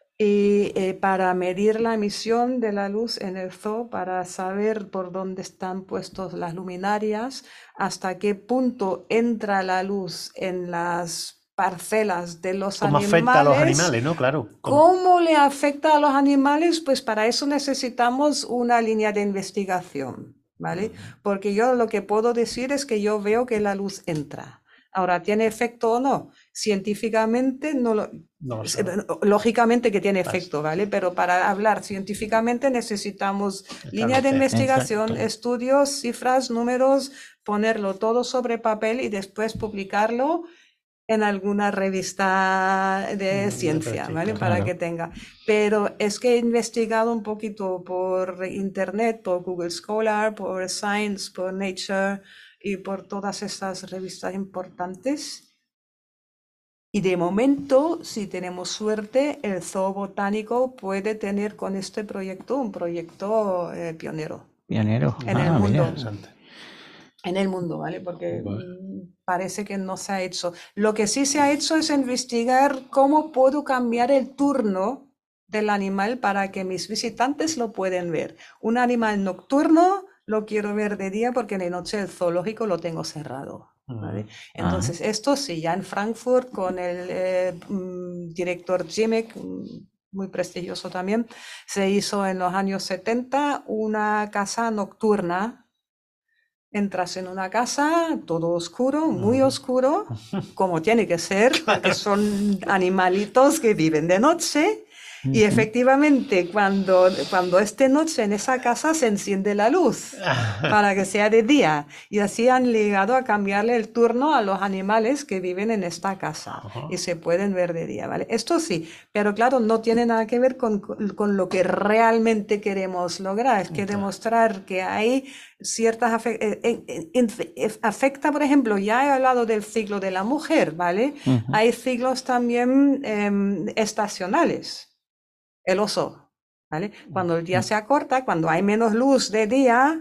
Y eh, para medir la emisión de la luz en el zoo, para saber por dónde están puestos las luminarias, hasta qué punto entra la luz en las parcelas de los ¿Cómo animales. afecta a los animales, no? Claro. ¿Cómo? ¿Cómo le afecta a los animales? Pues para eso necesitamos una línea de investigación, ¿vale? Porque yo lo que puedo decir es que yo veo que la luz entra. Ahora, ¿tiene efecto o no? Científicamente no lo... No, lógicamente que tiene efecto, ¿vale? Pero para hablar científicamente necesitamos línea de investigación, exacto, estudios, cifras, números, ponerlo todo sobre papel y después publicarlo en alguna revista de ciencia, ¿vale? Para claro. que tenga. Pero es que he investigado un poquito por internet, por Google Scholar, por Science, por Nature y por todas estas revistas importantes. Y de momento, si tenemos suerte, el Zoo Botánico puede tener con este proyecto un proyecto eh, pionero. Pionero. En ah, el mundo. Mira. En el mundo, ¿vale? Porque vale. parece que no se ha hecho. Lo que sí se ha hecho es investigar cómo puedo cambiar el turno del animal para que mis visitantes lo puedan ver. Un animal nocturno lo quiero ver de día porque de noche el zoológico lo tengo cerrado. ¿Vale? Entonces, ah. esto sí, ya en Frankfurt con el eh, director Jimek, muy prestigioso también, se hizo en los años setenta una casa nocturna. Entras en una casa, todo oscuro, muy oscuro, como tiene que ser, porque son animalitos que viven de noche. Y efectivamente, cuando, cuando es de noche en esa casa se enciende la luz para que sea de día. Y así han llegado a cambiarle el turno a los animales que viven en esta casa y se pueden ver de día, ¿vale? Esto sí, pero claro, no tiene nada que ver con, con lo que realmente queremos lograr. Es que demostrar que hay ciertas afecta, afecta, por ejemplo, ya he hablado del ciclo de la mujer, ¿vale? Uh-huh. Hay ciclos también eh, estacionales. El oso, ¿vale? Cuando el día se acorta, cuando hay menos luz de día,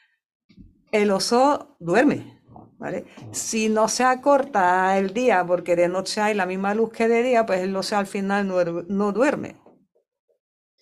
el oso duerme, ¿vale? Si no se acorta el día porque de noche hay la misma luz que de día, pues el oso al final no, no duerme.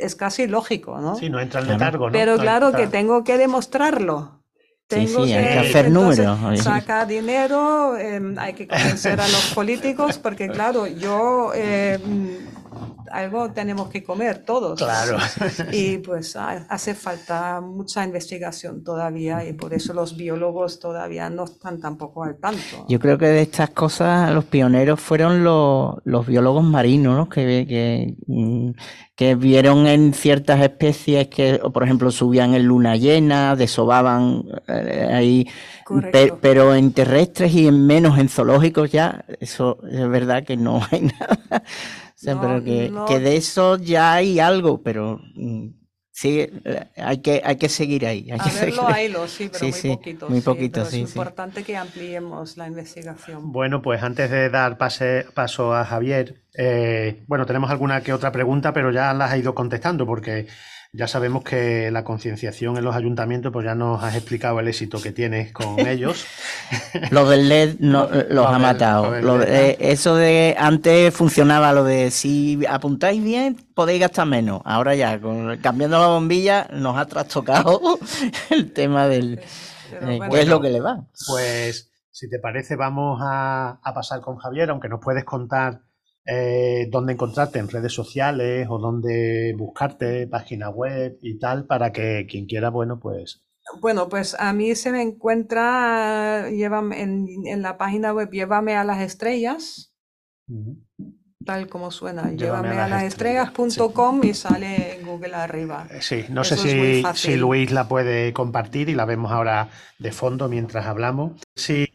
es casi lógico, ¿no? Sí, no entra en Claro. letargo, ¿no? Pero No claro que entra- tengo que demostrarlo. Sí, Tengo sí, hay que que hacer entonces, números. sacar dinero, em, hay que convencer a los políticos, porque claro, yo em, algo tenemos que comer todos. Claro. Y pues ha- hace falta mucha investigación todavía y por eso los biólogos todavía no están tampoco al tanto. Yo creo que de estas cosas los pioneros fueron los, los biólogos marinos, ¿no? Que, que, mm, que vieron en ciertas especies que, o, por ejemplo, subían en luna llena, desovaban eh, ahí, pe- Correcto. pero en terrestres y en menos en zoológicos ya, eso es verdad que no hay nada. O sea, No, pero que, no. que de eso ya hay algo, pero mm, sí, eh, hay que, hay que seguir ahí. Hay A que verlo, seguir. haylo, sí, pero Sí, muy sí, poquito. muy sí, poquito, pero sí, es sí. importante que ampliemos la investigación. Bueno, pues antes de dar pase, paso a Javier, eh, bueno, tenemos alguna que otra pregunta, pero ya las has ido contestando porque ya sabemos que la concienciación en los ayuntamientos, pues ya nos has explicado el éxito que tienes con ellos. Lo del L E D no, Lo- los lo ha del- matado. lo del Lo de- L E D, eh, eso de antes funcionaba lo de si apuntáis bien podéis gastar menos. Ahora ya, con, cambiando la bombilla, nos ha trastocado el tema del Pero eh, bueno, qué es lo que le va. Pues, si te parece, vamos a, a pasar con Javier, aunque nos puedes contar eh, dónde encontrarte en redes sociales o dónde buscarte, página web y tal, para que quien quiera, bueno, pues... Bueno, pues a mí se me encuentra, llévame, en, en la página web Llévame a las estrellas, Ujú. tal como suena, Llévame llévame a a las las estrellas, estrellas punto com y sale en Google arriba. Eh, Sí, no Eso sé es muy si, fácil. si Luis la puede compartir y la vemos ahora de fondo mientras hablamos. Sí.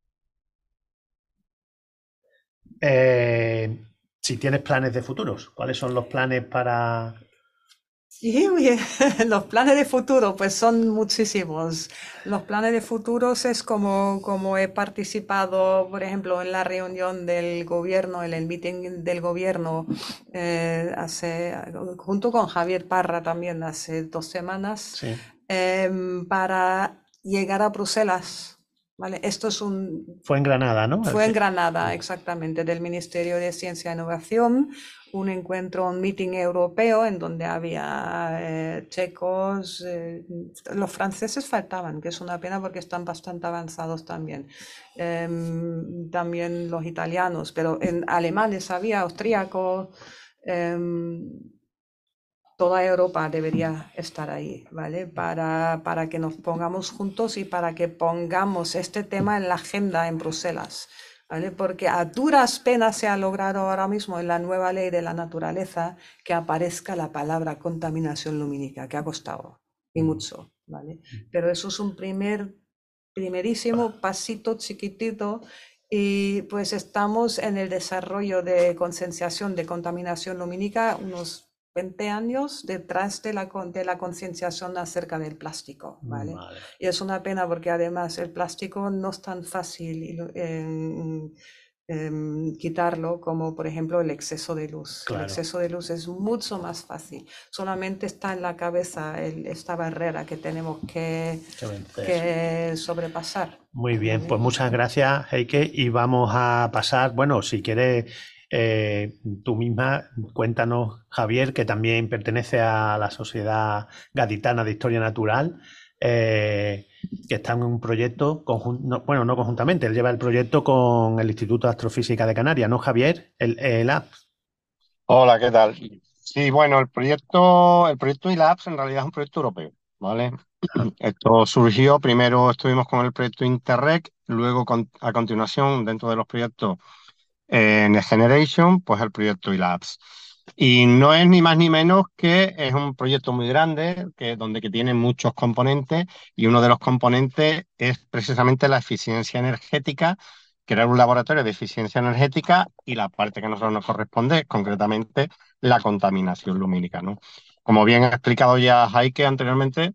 Eh, si tienes planes de futuros, ¿cuáles son los planes para...? Sí, bien. Los planes de futuro, pues son muchísimos. Los planes de futuros es como, como he participado, por ejemplo, en la reunión del gobierno, en el meeting del gobierno, eh, hace, junto con Javier Parra también hace dos semanas, Sí. em, para llegar a Bruselas. ¿Vale? Esto es un, Fue en Granada, ¿no? fue en Granada, exactamente, del Ministerio de Ciencia e Innovación, un encuentro, un meeting europeo en donde había eh, checos, eh, los franceses faltaban, que es una pena porque están bastante avanzados también, em, también los italianos, pero en alemanes había, austríacos, em, toda Europa debería estar ahí, ¿vale? Para, para que nos pongamos juntos y para que pongamos este tema en la agenda en Bruselas, ¿vale? Porque a duras penas se ha logrado ahora mismo en la nueva ley de la naturaleza que aparezca la palabra contaminación lumínica, que ha costado y mucho, ¿vale? Pero eso es un primer, primerísimo pasito chiquitito. Y pues estamos en el desarrollo de concienciación de contaminación lumínica unos veinte años detrás de la, con- de la concienciación acerca del plástico, ¿vale? Vale. Y es una pena porque además el plástico no es tan fácil ilu- em, em, quitarlo como por ejemplo el exceso de luz. Claro. El exceso de luz es mucho más fácil. Solamente está en la cabeza el- esta barrera que tenemos que, Qué vencer. que sobrepasar. Muy bien, ¿vale? pues muchas gracias, Heike, y vamos a pasar, bueno, si quieres, eh, tú misma, cuéntanos, Javier, que también pertenece a la Sociedad Gaditana de Historia Natural, eh, que está en un proyecto, conjun- no, bueno, no conjuntamente, él lleva el proyecto con el Instituto de Astrofísica de Canarias, ¿no, Javier? El, el A P. Hola, ¿qué tal? Sí, bueno, el proyecto, el proyecto I L A B S en realidad es un proyecto europeo, ¿vale? Esto surgió, primero estuvimos con el proyecto Interreg, luego con- a continuación, dentro de los proyectos eh, Next Generation, pues el proyecto I L A B S. Y no es ni más ni menos que es un proyecto muy grande, que, donde que tiene muchos componentes, y uno de los componentes es precisamente la eficiencia energética, crear un laboratorio de eficiencia energética, y la parte que a nosotros nos corresponde es concretamente la contaminación lumínica, ¿no? Como bien ha explicado ya Heike anteriormente,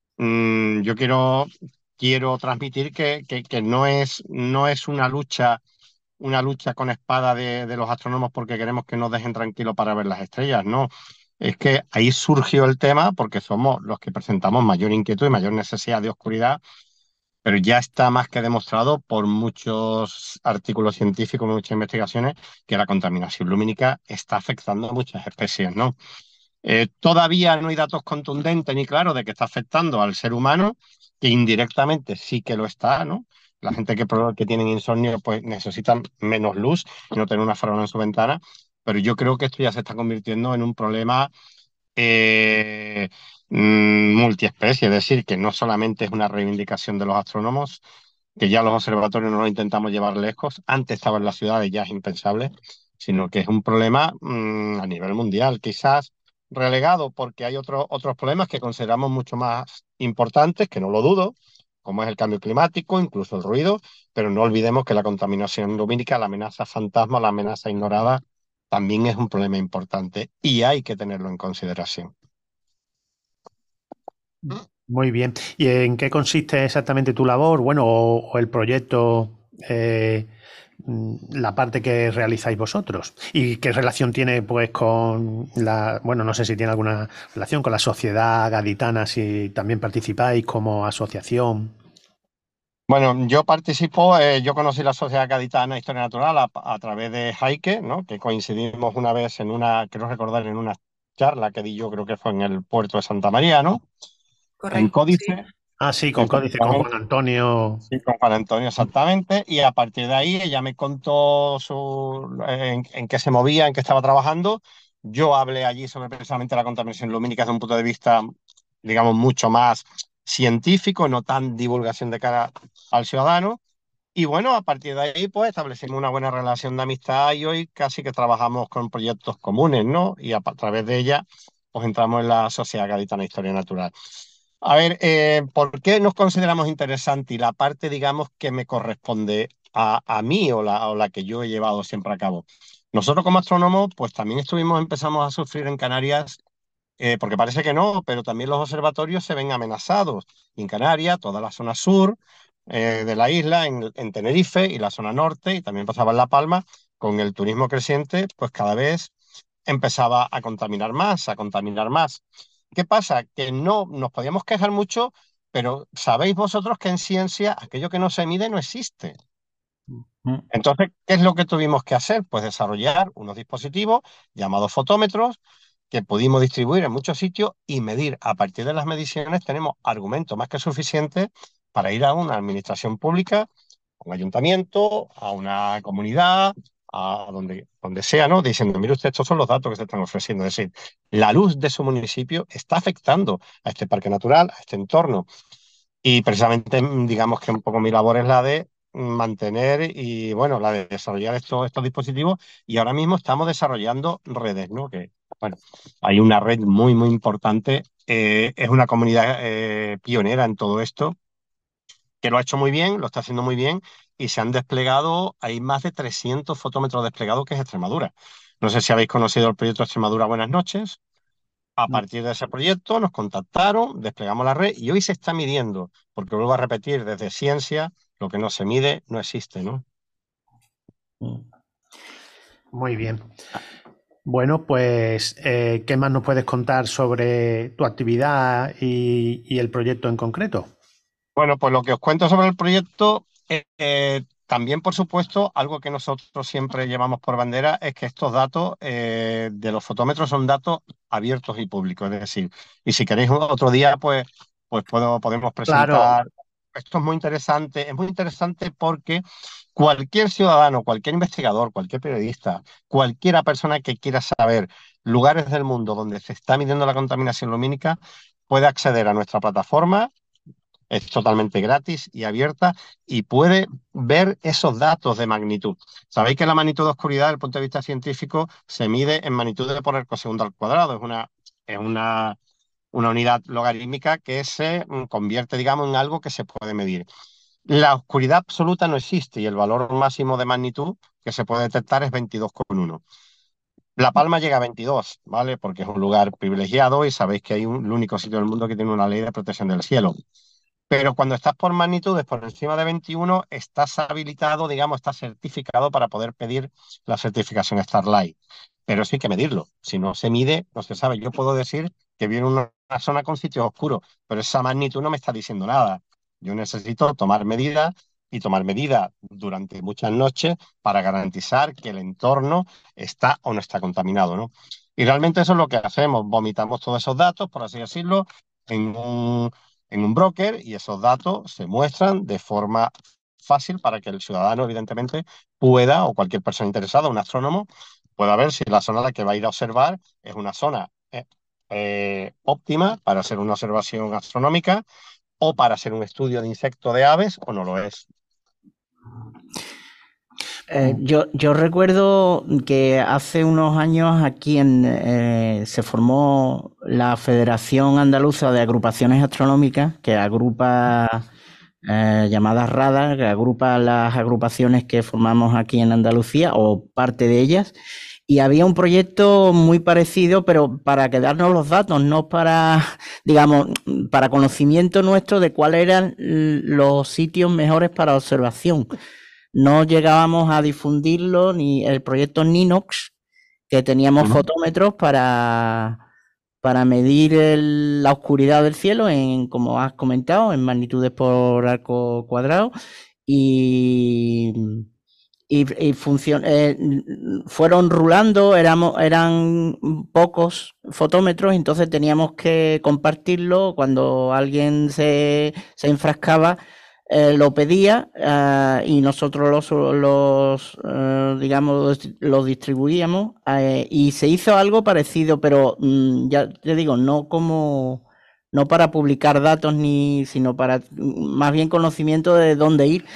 mm, yo quiero, quiero transmitir que, que, que no es, no es una lucha, una lucha con espada de, de los astrónomos porque queremos que nos dejen tranquilos para ver las estrellas, no. Es que ahí surgió el tema porque somos los que presentamos mayor inquietud y mayor necesidad de oscuridad, pero ya está más que demostrado por muchos artículos científicos, muchas investigaciones, que la contaminación lumínica está afectando a muchas especies, ¿no? Eh, todavía no hay datos contundentes ni claros de que está afectando al ser humano, que indirectamente sí que lo está, ¿no? La gente que, que tiene insomnio pues necesita menos luz y no tener una farola en su ventana, pero yo creo que esto ya se está convirtiendo en un problema eh, mm, multiespecie, es decir, que no solamente es una reivindicación de los astrónomos, que ya los observatorios no lo intentamos llevar lejos, antes estaba en las ciudades, ya es impensable, sino que es un problema mm, a nivel mundial, quizás relegado porque hay otros otros problemas que consideramos mucho más importantes, que no lo dudo, como es el cambio climático, incluso el ruido, pero no olvidemos que la contaminación lumínica, la amenaza fantasma, la amenaza ignorada, también es un problema importante y hay que tenerlo en consideración. Muy bien. ¿Y en qué consiste exactamente tu labor? Bueno, o, o el proyecto, eh, la parte que realizáis vosotros. ¿Y qué relación tiene, pues, con la, bueno, no sé si tiene alguna relación con la Sociedad Gaditana, si también participáis como asociación? Bueno, yo participo, eh, yo conocí la Sociedad Gaditana de Historia Natural a, a través de Jaike, ¿no? Que coincidimos una vez en una, quiero recordar, en una charla que di yo, creo que fue en el puerto de Santa María, ¿no? En Correcto, sí. Códice, Ah, sí, con Códice, con efectivamente, Juan Antonio. sí, con Juan Antonio exactamente, y a partir de ahí ella me contó su, en, en qué se movía, en qué estaba trabajando. Yo hablé allí sobre precisamente la contaminación lumínica desde un punto de vista, digamos, mucho más científico, no tan divulgación de cara al ciudadano. Y bueno, a partir de ahí, pues establecimos una buena relación de amistad y hoy casi que trabajamos con proyectos comunes, ¿no? Y a, a través de ella, pues entramos en la Sociedad Gaditana de Historia Natural. A ver, eh, ¿por qué nos consideramos interesante? Y la parte, digamos, que me corresponde a, a mí o la, o la que yo he llevado siempre a cabo. Nosotros como astrónomos, pues también estuvimos, empezamos a sufrir en Canarias, eh, porque parece que no, pero también los observatorios se ven amenazados. Y en Canarias, toda la zona sur eh, de la isla, en, en Tenerife y la zona norte, y también pasaba en La Palma, con el turismo creciente, pues cada vez empezaba a contaminar más, a contaminar más. ¿Qué pasa? Que no nos podíamos quejar mucho, pero sabéis vosotros que en ciencia aquello que no se mide no existe. Mm. Entonces, ¿qué es lo que tuvimos que hacer? Pues desarrollar unos dispositivos llamados fotómetros que pudimos distribuir en muchos sitios y medir. A partir de las mediciones tenemos argumentos más que suficientes para ir a una administración pública, a un ayuntamiento, a una comunidad, a donde, donde sea, ¿no? Diciendo, mire usted, estos son los datos que se están ofreciendo. Es decir, la luz de su municipio está afectando a este parque natural, a este entorno. Y precisamente, digamos que un poco mi labor es la de mantener y, bueno, la de desarrollar estos, estos dispositivos. Y ahora mismo estamos desarrollando redes, ¿no? Que, bueno, hay una red muy, muy importante. Eh, es una comunidad eh, pionera en todo esto, que lo ha hecho muy bien, lo está haciendo muy bien y se han desplegado, hay más de trescientos fotómetros desplegados, que es Extremadura. No sé si habéis conocido el proyecto Extremadura Buenas noches. A partir de ese proyecto nos contactaron, desplegamos la red y hoy se está midiendo, porque vuelvo a repetir, desde ciencia, lo que no se mide no existe, ¿no? Muy bien. Bueno, pues, eh, ¿qué más nos puedes contar sobre tu actividad y, y el proyecto en concreto? Bueno, pues lo que os cuento sobre el proyecto, eh, eh, también, por supuesto, algo que nosotros siempre llevamos por bandera es que estos datos eh, de los fotómetros son datos abiertos y públicos. Es decir, y si queréis otro día, pues, pues puedo, podemos Claro, presentar. Esto es muy interesante, es muy interesante porque cualquier ciudadano, cualquier investigador, cualquier periodista, cualquiera persona que quiera saber lugares del mundo donde se está midiendo la contaminación lumínica, puede acceder a nuestra plataforma. Es totalmente gratis y abierta y puede ver esos datos de magnitud. Sabéis que la magnitud de oscuridad, desde el punto de vista científico, se mide en magnitud de por el cosegundo al cuadrado. Es una, es una, una unidad logarítmica que se mm, convierte, digamos, en algo que se puede medir. La oscuridad absoluta no existe y el valor máximo de magnitud que se puede detectar es veintidós coma uno. La Palma llega a veintidós, ¿vale? Porque es un lugar privilegiado y sabéis que hay un, el único sitio del mundo que tiene una ley de protección del cielo. Pero cuando estás por magnitudes por encima de veintiuno, estás habilitado, digamos, estás certificado para poder pedir la certificación Starlight. Pero sí hay que medirlo. Si no se mide, no se sabe. Yo puedo decir que viene una, una zona con sitios oscuros, pero esa magnitud no me está diciendo nada. Yo necesito tomar medidas y tomar medidas durante muchas noches para garantizar que el entorno está o no está contaminado, ¿no? Y realmente eso es lo que hacemos, vomitamos todos esos datos, por así decirlo, en un, en un broker y esos datos se muestran de forma fácil para que el ciudadano, evidentemente, pueda, o cualquier persona interesada, un astrónomo, pueda ver si la zona a la que va a ir a observar es una zona eh, eh, óptima para hacer una observación astronómica o para hacer un estudio de insectos de aves o no lo es. Eh, yo, yo recuerdo que hace unos años aquí en, eh, se formó la Federación Andaluza de Agrupaciones Astronómicas, que agrupa eh, llamadas RADA, que agrupa las agrupaciones que formamos aquí en Andalucía o parte de ellas. Y había un proyecto muy parecido, pero para quedarnos los datos, no para, digamos, para conocimiento nuestro de cuáles eran los sitios mejores para observación. No llegábamos a difundirlo, ni el proyecto Ninox, que teníamos uh-huh. fotómetros para, para medir el, la oscuridad del cielo, en, como has comentado, en magnitudes por arco cuadrado. Y, y, y funcion, eh, fueron rulando, éramos, eran pocos fotómetros, entonces teníamos que compartirlo. Cuando alguien se, se enfrascaba, Eh, lo pedía uh, y nosotros los, los uh, digamos, los distribuíamos uh, y se hizo algo parecido, pero um, ya te digo, no como, no para publicar datos, ni sino para más bien conocimiento de dónde ir,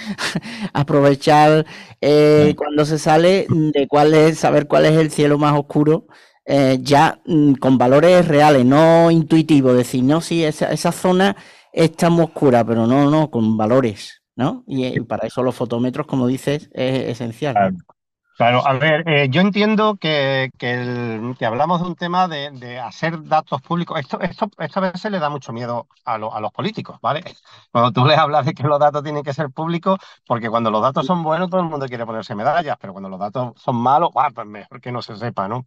aprovechar eh, sí. cuando se sale, de cuál es, saber cuál es el cielo más oscuro. Eh, ya mm, con valores reales, no intuitivos, decir, no, sí, esa, esa zona está muy oscura, pero no, no, con valores, ¿no? Y, y para eso los fotómetros, como dices, es esencial, ¿no? Claro, a ver, eh, yo entiendo que, que, el, que hablamos de un tema de, de hacer datos públicos. Esto, esto, esto a veces le da mucho miedo a, lo, a los políticos, ¿vale? Cuando tú les hablas de que los datos tienen que ser públicos, porque cuando los datos son buenos todo el mundo quiere ponerse medallas, pero cuando los datos son malos, ¡ah, pues mejor que no se sepa, ¿no?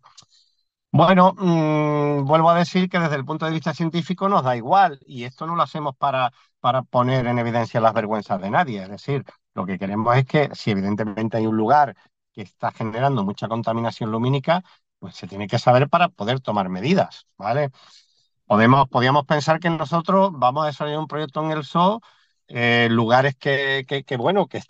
Bueno, mmm, vuelvo a decir que desde el punto de vista científico nos da igual y esto no lo hacemos para, para poner en evidencia las vergüenzas de nadie. Es decir, lo que queremos es que si evidentemente hay un lugar que está generando mucha contaminación lumínica, pues se tiene que saber para poder tomar medidas, ¿vale? Podemos, podríamos pensar que nosotros vamos a desarrollar un proyecto en el S O Eh, lugares que, que, que, bueno, que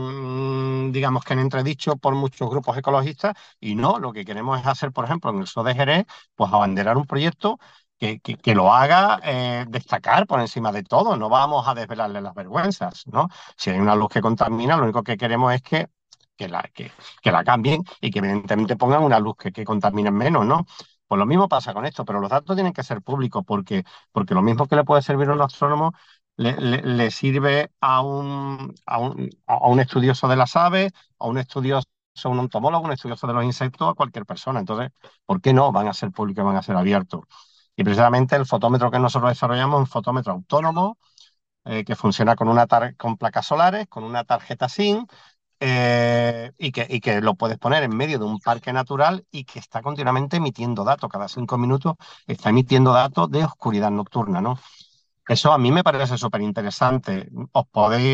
están, digamos que en entredicho por muchos grupos ecologistas y no, lo que queremos es hacer, por ejemplo, en el S O de Jerez, pues abanderar un proyecto que, que, que lo haga eh, destacar por encima de todo, no vamos a desvelarle las vergüenzas, ¿no? Si hay una luz que contamina, lo único que queremos es que, que, la, que, que la cambien y que evidentemente pongan una luz que, que contamine menos, ¿no? Pues lo mismo pasa con esto, pero los datos tienen que ser públicos porque, porque lo mismo que le puede servir a un astrónomo Le, le, le sirve a un, a, un, a un estudioso de las aves, a un estudioso, a un entomólogo, un estudioso de los insectos, a cualquier persona. Entonces, ¿por qué no van a ser públicos, van a ser abiertos? Y precisamente el fotómetro que nosotros desarrollamos es un fotómetro autónomo eh, que funciona con, una tar con placas solares, con una tarjeta SIM eh, y, que, y que lo puedes poner en medio de un parque natural y que está continuamente emitiendo datos. Cada cinco minutos está emitiendo datos de oscuridad nocturna, ¿no? Eso a mí me parece súper interesante. Os podéis,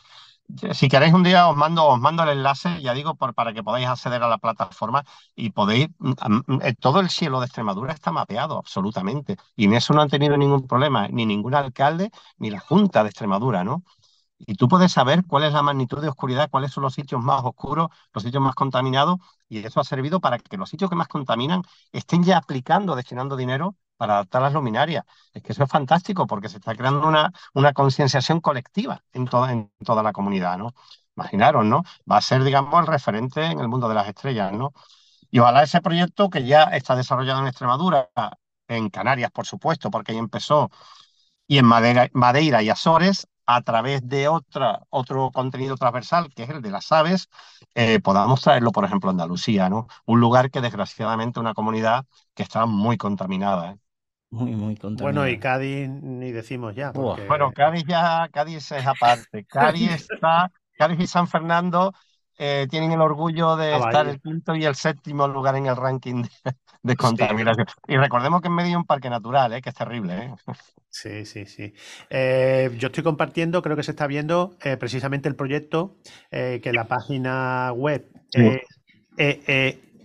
si queréis un día os mando, os mando el enlace, ya digo, por, para que podáis acceder a la plataforma y podéis, todo el cielo de Extremadura está mapeado absolutamente y en eso no han tenido ningún problema, ni ningún alcalde, ni la Junta de Extremadura, ¿no? Y tú puedes saber cuál es la magnitud de oscuridad, cuáles son los sitios más oscuros, los sitios más contaminados, y eso ha servido para que los sitios que más contaminan estén ya aplicando, destinando dinero para adaptar las luminarias. Es que eso es fantástico porque se está creando una, una concienciación colectiva en toda, en toda la comunidad, ¿no? Imaginaros, ¿no? Va a ser, digamos, el referente en el mundo de las estrellas, ¿no? Y ojalá ese proyecto que ya está desarrollado en Extremadura, en Canarias, por supuesto, porque ahí empezó, y en Madeira, Madeira y Azores, a través de otra, otro contenido transversal, que es el de las aves, eh, podamos traerlo, por ejemplo, a Andalucía, ¿no? Un lugar que, desgraciadamente, una comunidad que está muy contaminada, ¿eh? Muy, muy contaminada. Bueno, y Cádiz ni decimos ya. Porque... Bueno, Cádiz ya, Cádiz es aparte. Cádiz está, Cádiz y San Fernando eh, tienen el orgullo de ah, estar el quinto y el séptimo lugar en el ranking de, de contaminación. Sí. Y recordemos que en medio hay un parque natural, ¿eh? Que es terrible, ¿eh? Sí, sí, sí. Eh, yo estoy compartiendo, creo que se está viendo eh, precisamente el proyecto, eh, que la página web sí. es eh, eh,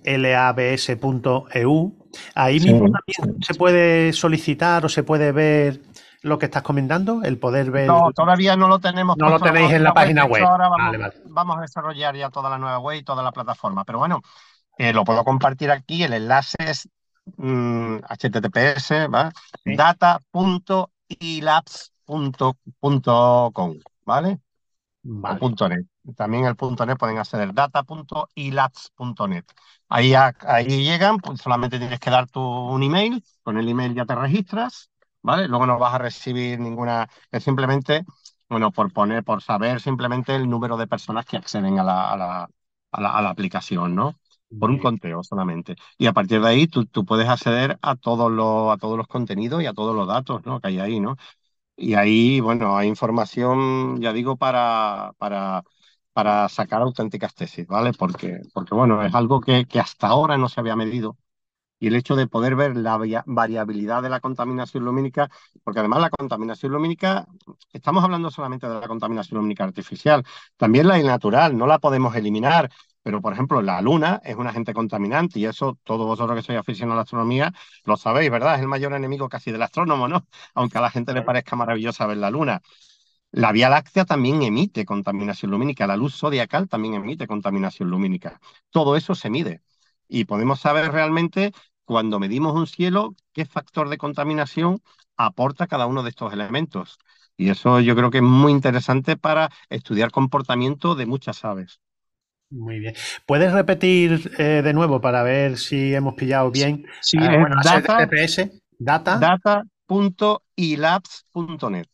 labs punto e u. Ahí Sí, mismo también sí. se puede solicitar o se puede ver lo que estás comentando, el poder ver. No, todavía no lo tenemos No lo puesto tenéis en la en la web. De página hecho, web. ahora Vale, vamos, vale. vamos a desarrollar ya toda la nueva web y toda la plataforma. Pero bueno, eh, lo puedo compartir aquí. El enlace es mm, H T T P S, ¿va? Sí. data punto i labs punto com, ¿vale? Vale. O punto .net. También el punto .net pueden acceder, data punto i labs punto net. Ahí, a- ahí llegan, pues solamente tienes que dar tu, un email, con el email ya te registras, ¿vale? Luego no vas a recibir ninguna, es simplemente, bueno, por poner, por saber simplemente el número de personas que acceden a la, a la, a la, a la aplicación, ¿no? Por un Muy bien. conteo solamente. Y a partir de ahí tú, tú puedes acceder a todos los, a todos los contenidos y a todos los datos, ¿no? Que hay ahí, ¿no? Y ahí, bueno, hay información, ya digo, para, para, para sacar auténticas tesis, ¿vale? Porque, porque bueno, es algo que, que hasta ahora no se había medido. Y el hecho de poder ver la via- variabilidad de la contaminación lumínica, porque además la contaminación lumínica, estamos hablando solamente de la contaminación lumínica artificial, también la natural, no la podemos eliminar. Pero, por ejemplo, la luna es un agente contaminante y eso todos vosotros que sois aficionados a la astronomía lo sabéis, ¿verdad? Es el mayor enemigo casi del astrónomo, ¿no? Aunque a la gente le parezca maravillosa ver la luna. La Vía Láctea también emite contaminación lumínica, la luz zodiacal también emite contaminación lumínica. Todo eso se mide y podemos saber realmente, cuando medimos un cielo, qué factor de contaminación aporta cada uno de estos elementos. Y eso yo creo que es muy interesante para estudiar comportamiento de muchas aves. Muy bien. ¿Puedes repetir eh, de nuevo para ver si hemos pillado bien? Sí, Ah, es bueno, data, H T T P S, data. data punto i labs punto net.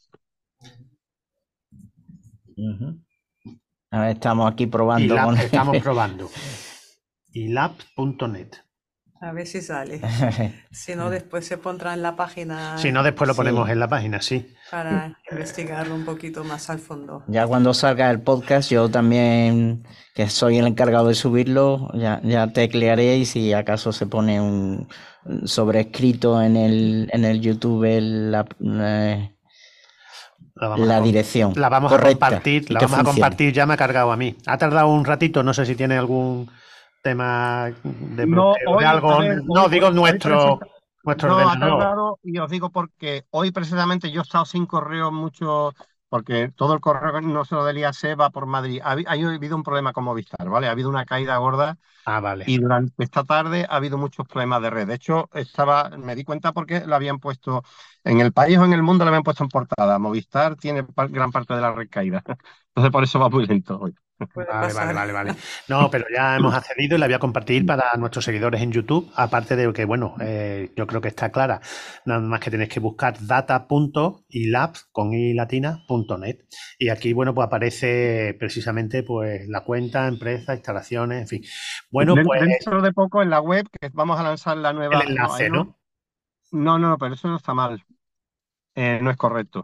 Ujú. A ver, estamos aquí Y probando lab, con... estamos probando. y labs punto net. A ver si sale. Si no, después se pondrá en la página Si no, después lo ponemos Sí. en la página, sí. para investigarlo un poquito más al fondo. Ya cuando salga el podcast, yo también, que soy el encargado de subirlo, ya, ya teclearé y si acaso se pone un sobrescrito en el, en el YouTube el- la, eh, La vamos, la a, com- dirección la vamos a correcta compartir. y La que vamos a funcione. compartir. Ya me ha cargado a mí. Ha tardado un ratito. No sé si tiene algún tema de No, bloqueo de hoy, a algo. ver, No, hoy, digo hoy, hoy nuestro, presenta- nuestro no, ha ordenador. tardado y os digo porque hoy precisamente yo he estado sin correo mucho, porque todo el correo no solo del I A C va por Madrid. Ha, habi- ha habido un problema con Movistar, ¿vale? Ha habido una caída gorda Ah, vale. y durante esta tarde ha habido muchos problemas de red. De hecho, estaba, me di cuenta porque lo habían puesto en el país o en el mundo, lo habían puesto en portada. Movistar tiene par- gran parte de la red caída. Entonces por eso va muy lento hoy. Puede Vale, vale, pasar. vale, vale. No, pero ya hemos accedido y la voy a compartir para nuestros seguidores en YouTube. Aparte de que, bueno, eh, yo creo que está clara. Nada más que tenéis que buscar data punto i labs con i latina punto net. Y aquí, bueno, pues aparece precisamente pues la cuenta, empresa, instalaciones, en fin. Bueno, Den- pues Dentro de poco en la web, que vamos a lanzar la el nueva. No, ahí enlace, no, ¿no? no, no, pero eso no está mal. Eh, no es correcto.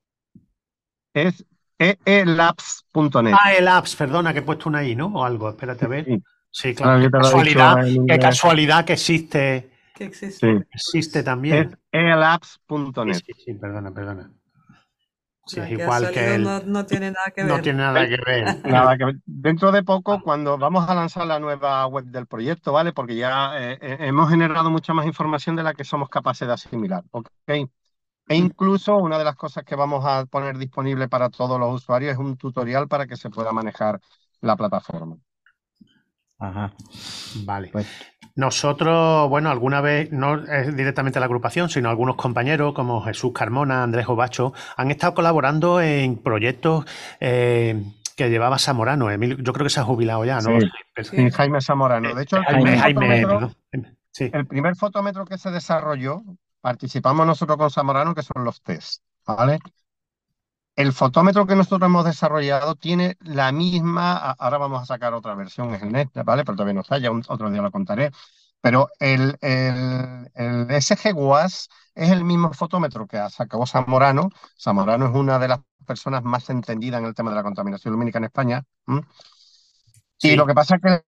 Es e e labs punto net. Ah, el apps, perdona, que he puesto una I, ¿no? O algo, espérate a ver. Sí, Sí, claro, claro, qué yo te lo he dicho casualidad, en qué inglés. casualidad que existe, Que existe. Sí, existe es también. e labs punto Sí, net. sí, sí, perdona, perdona. Sí, La es que ha igual salido que el, no, no tiene nada que no ver. tiene nada que ver. Nada, que dentro de poco, cuando vamos a lanzar la nueva web del proyecto, ¿vale? Porque ya eh, eh, hemos generado mucha más información de la que somos capaces de asimilar, ¿ok? E incluso una de las cosas que vamos a poner disponible para todos los usuarios es un tutorial para que se pueda manejar la plataforma. Ajá. Vale. Pues Nosotros, bueno, alguna vez, no es directamente la agrupación, sino algunos compañeros como Jesús Carmona, Andrés Obacho, han estado colaborando en proyectos eh, que llevaba Zamorano. Emilio, yo creo que se ha jubilado ya, ¿no? Sí, Pero- sí, Jaime Zamorano. De hecho, el Jaime, primer Jaime, fotómetro, ¿no? Sí. el primer fotómetro que se desarrolló, participamos nosotros con Zamorano, que son los test, ¿vale? El fotómetro que nosotros hemos desarrollado tiene la misma, a- ahora vamos a sacar otra versión, es el N E T, ¿vale? Pero todavía no está, ya un- otro día lo contaré. Pero el, el, el S G W A S es el mismo fotómetro que ha sacado Zamorano. Zamorano es una de las personas más entendidas en el tema de la contaminación lumínica en España. ¿m? Y Sí. lo que pasa es que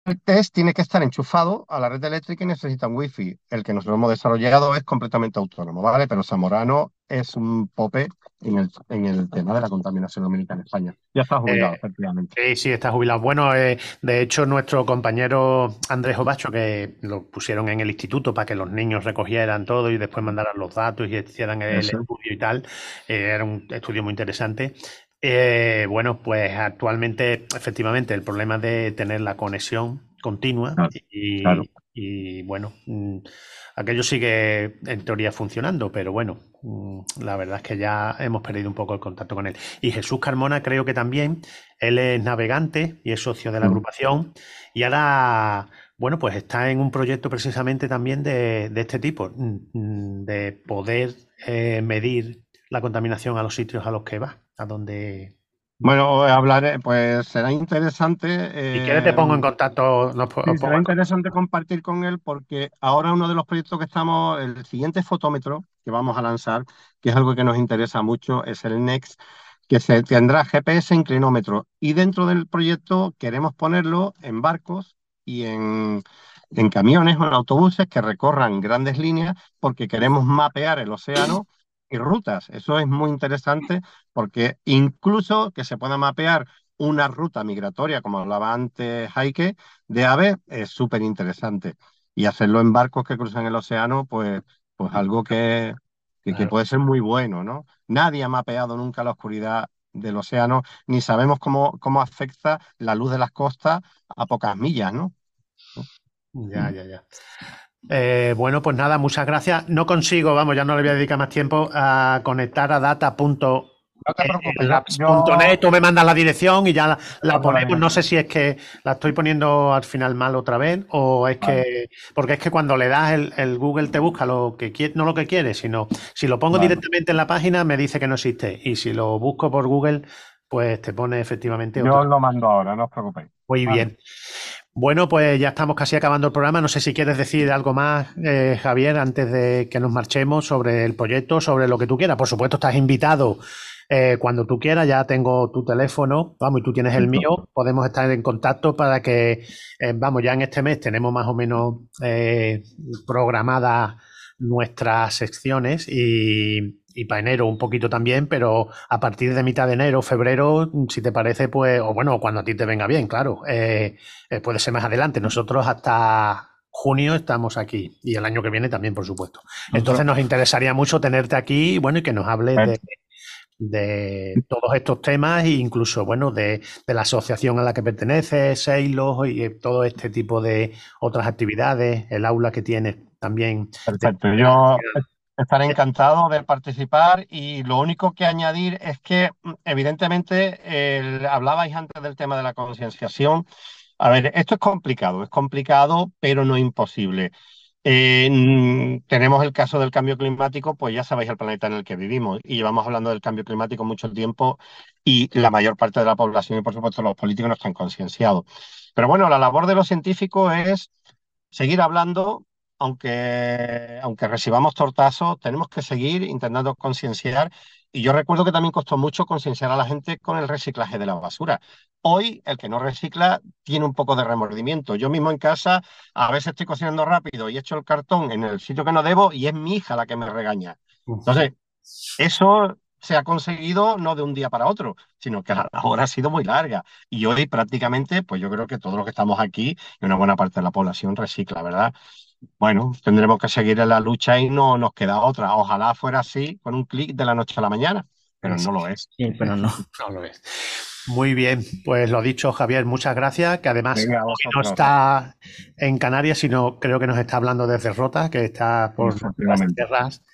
el test tiene que estar enchufado a la red eléctrica y necesita un wifi. El que nosotros hemos desarrollado es completamente autónomo, ¿vale? Pero Zamorano es un pope en el, en el tema de la contaminación lumínica en España. Ya está jubilado, Eh, efectivamente. Sí, sí, está jubilado. Bueno, eh, de hecho, nuestro compañero Andrés Obacho, que lo pusieron en el instituto para que los niños recogieran todo y después mandaran los datos y hicieran el Eso. estudio y tal, eh, era un estudio muy interesante. Eh, bueno, pues actualmente, efectivamente, el problema de tener la conexión continua Claro, y, claro. y, bueno, mm, aquello sigue en teoría funcionando, pero bueno, mm, la verdad es que ya hemos perdido un poco el contacto con él. Y Jesús Carmona creo que también, él es navegante y es socio de la Mm. agrupación y ahora, bueno, pues está en un proyecto precisamente también de, de este tipo, mm, de poder eh, medir la contaminación a los sitios a los que va, a donde... Bueno, hablaré, pues será interesante. Si quieres te eh, pongo en contacto, nos po- Sí, os pongo será en contacto. interesante compartir con él porque ahora uno de los proyectos que estamos, el siguiente fotómetro que vamos a lanzar, que es algo que nos interesa mucho, es el NEXT, que se tendrá G P S e inclinómetro. Y dentro del proyecto queremos ponerlo en barcos y en, en camiones o en autobuses que recorran grandes líneas porque queremos mapear el océano y rutas. Eso es muy interesante porque incluso que se pueda mapear una ruta migratoria, como hablaba antes Heike, de aves es súper interesante. Y hacerlo en barcos que cruzan el océano, pues, pues algo que, que, que Claro. puede ser muy bueno, ¿no? Nadie ha mapeado nunca la oscuridad del océano, ni sabemos cómo, cómo afecta la luz de las costas a pocas millas, ¿no? Ya, ya, ya. Eh, bueno, pues nada, muchas gracias. No consigo, vamos, ya no le voy a dedicar más tiempo a conectar a data. No te preocupes, yo, labs punto net, yo tú me mandas la dirección y ya la, la paso la ponemos. No sé dirección. si es que la estoy poniendo al final mal otra vez o es Vale, que. Porque es que cuando le das el, el Google te busca lo que quiere, no lo que quieres, sino si lo pongo vale. directamente en la página me dice que no existe. Y si lo busco por Google, pues te pone efectivamente Yo otra. os lo mando ahora, no os preocupéis. Muy Vale. bien. Bueno, pues ya estamos casi acabando el programa. No sé si quieres decir algo más, eh, Javier, antes de que nos marchemos sobre el proyecto, sobre lo que tú quieras. Por supuesto, estás invitado eh, cuando tú quieras. Ya tengo tu teléfono, vamos, y tú tienes el mío. Podemos estar en contacto para que, eh, vamos, ya en este mes tenemos más o menos eh, programadas nuestras secciones y, y para enero un poquito también, pero a partir de mitad de enero, febrero, si te parece, pues, o bueno, cuando a ti te venga bien, claro. Eh, eh, puede ser más adelante. Nosotros hasta junio estamos aquí y el año que viene también, por supuesto. Entonces nos interesaría mucho tenerte aquí, bueno, y que nos hables de, de todos estos temas e incluso, bueno, de, de la asociación a la que perteneces, Seilos y todo este tipo de otras actividades, el aula que tienes también. Perfecto, yo estaré encantado de participar y lo único que añadir es que mm, evidentemente el- hablabais antes del tema de la concienciación. A ver, esto es complicado, es complicado, pero no imposible. Eh, mm, tenemos el caso del cambio climático, pues ya sabéis el planeta en el que vivimos y llevamos hablando del cambio climático mucho tiempo y la mayor parte de la población y por supuesto los políticos no están concienciados. Pero bueno, la labor de los científicos es seguir hablando, aunque, aunque recibamos tortazos, tenemos que seguir intentando concienciar. Y yo recuerdo que también costó mucho concienciar a la gente con el reciclaje de la basura. Hoy, el que no recicla tiene un poco de remordimiento. Yo mismo en casa, a veces estoy cocinando rápido y echo el cartón en el sitio que no debo y es mi hija la que me regaña. Entonces, eso se ha conseguido no de un día para otro, sino que la labor ha sido muy larga. Y hoy prácticamente, pues yo creo que todos los que estamos aquí y una buena parte de la población recicla, ¿verdad? Bueno, tendremos que seguir en la lucha y no nos queda otra. Ojalá fuera así, con un clic de la noche a la mañana, pero no lo es. Sí, pero no. No lo es. Muy bien, pues lo dicho, Javier, muchas gracias, que además Venga, hoy no vosotros. está en Canarias, sino creo que nos está hablando desde Rota, que está por nuestras Efectivamente. tierras.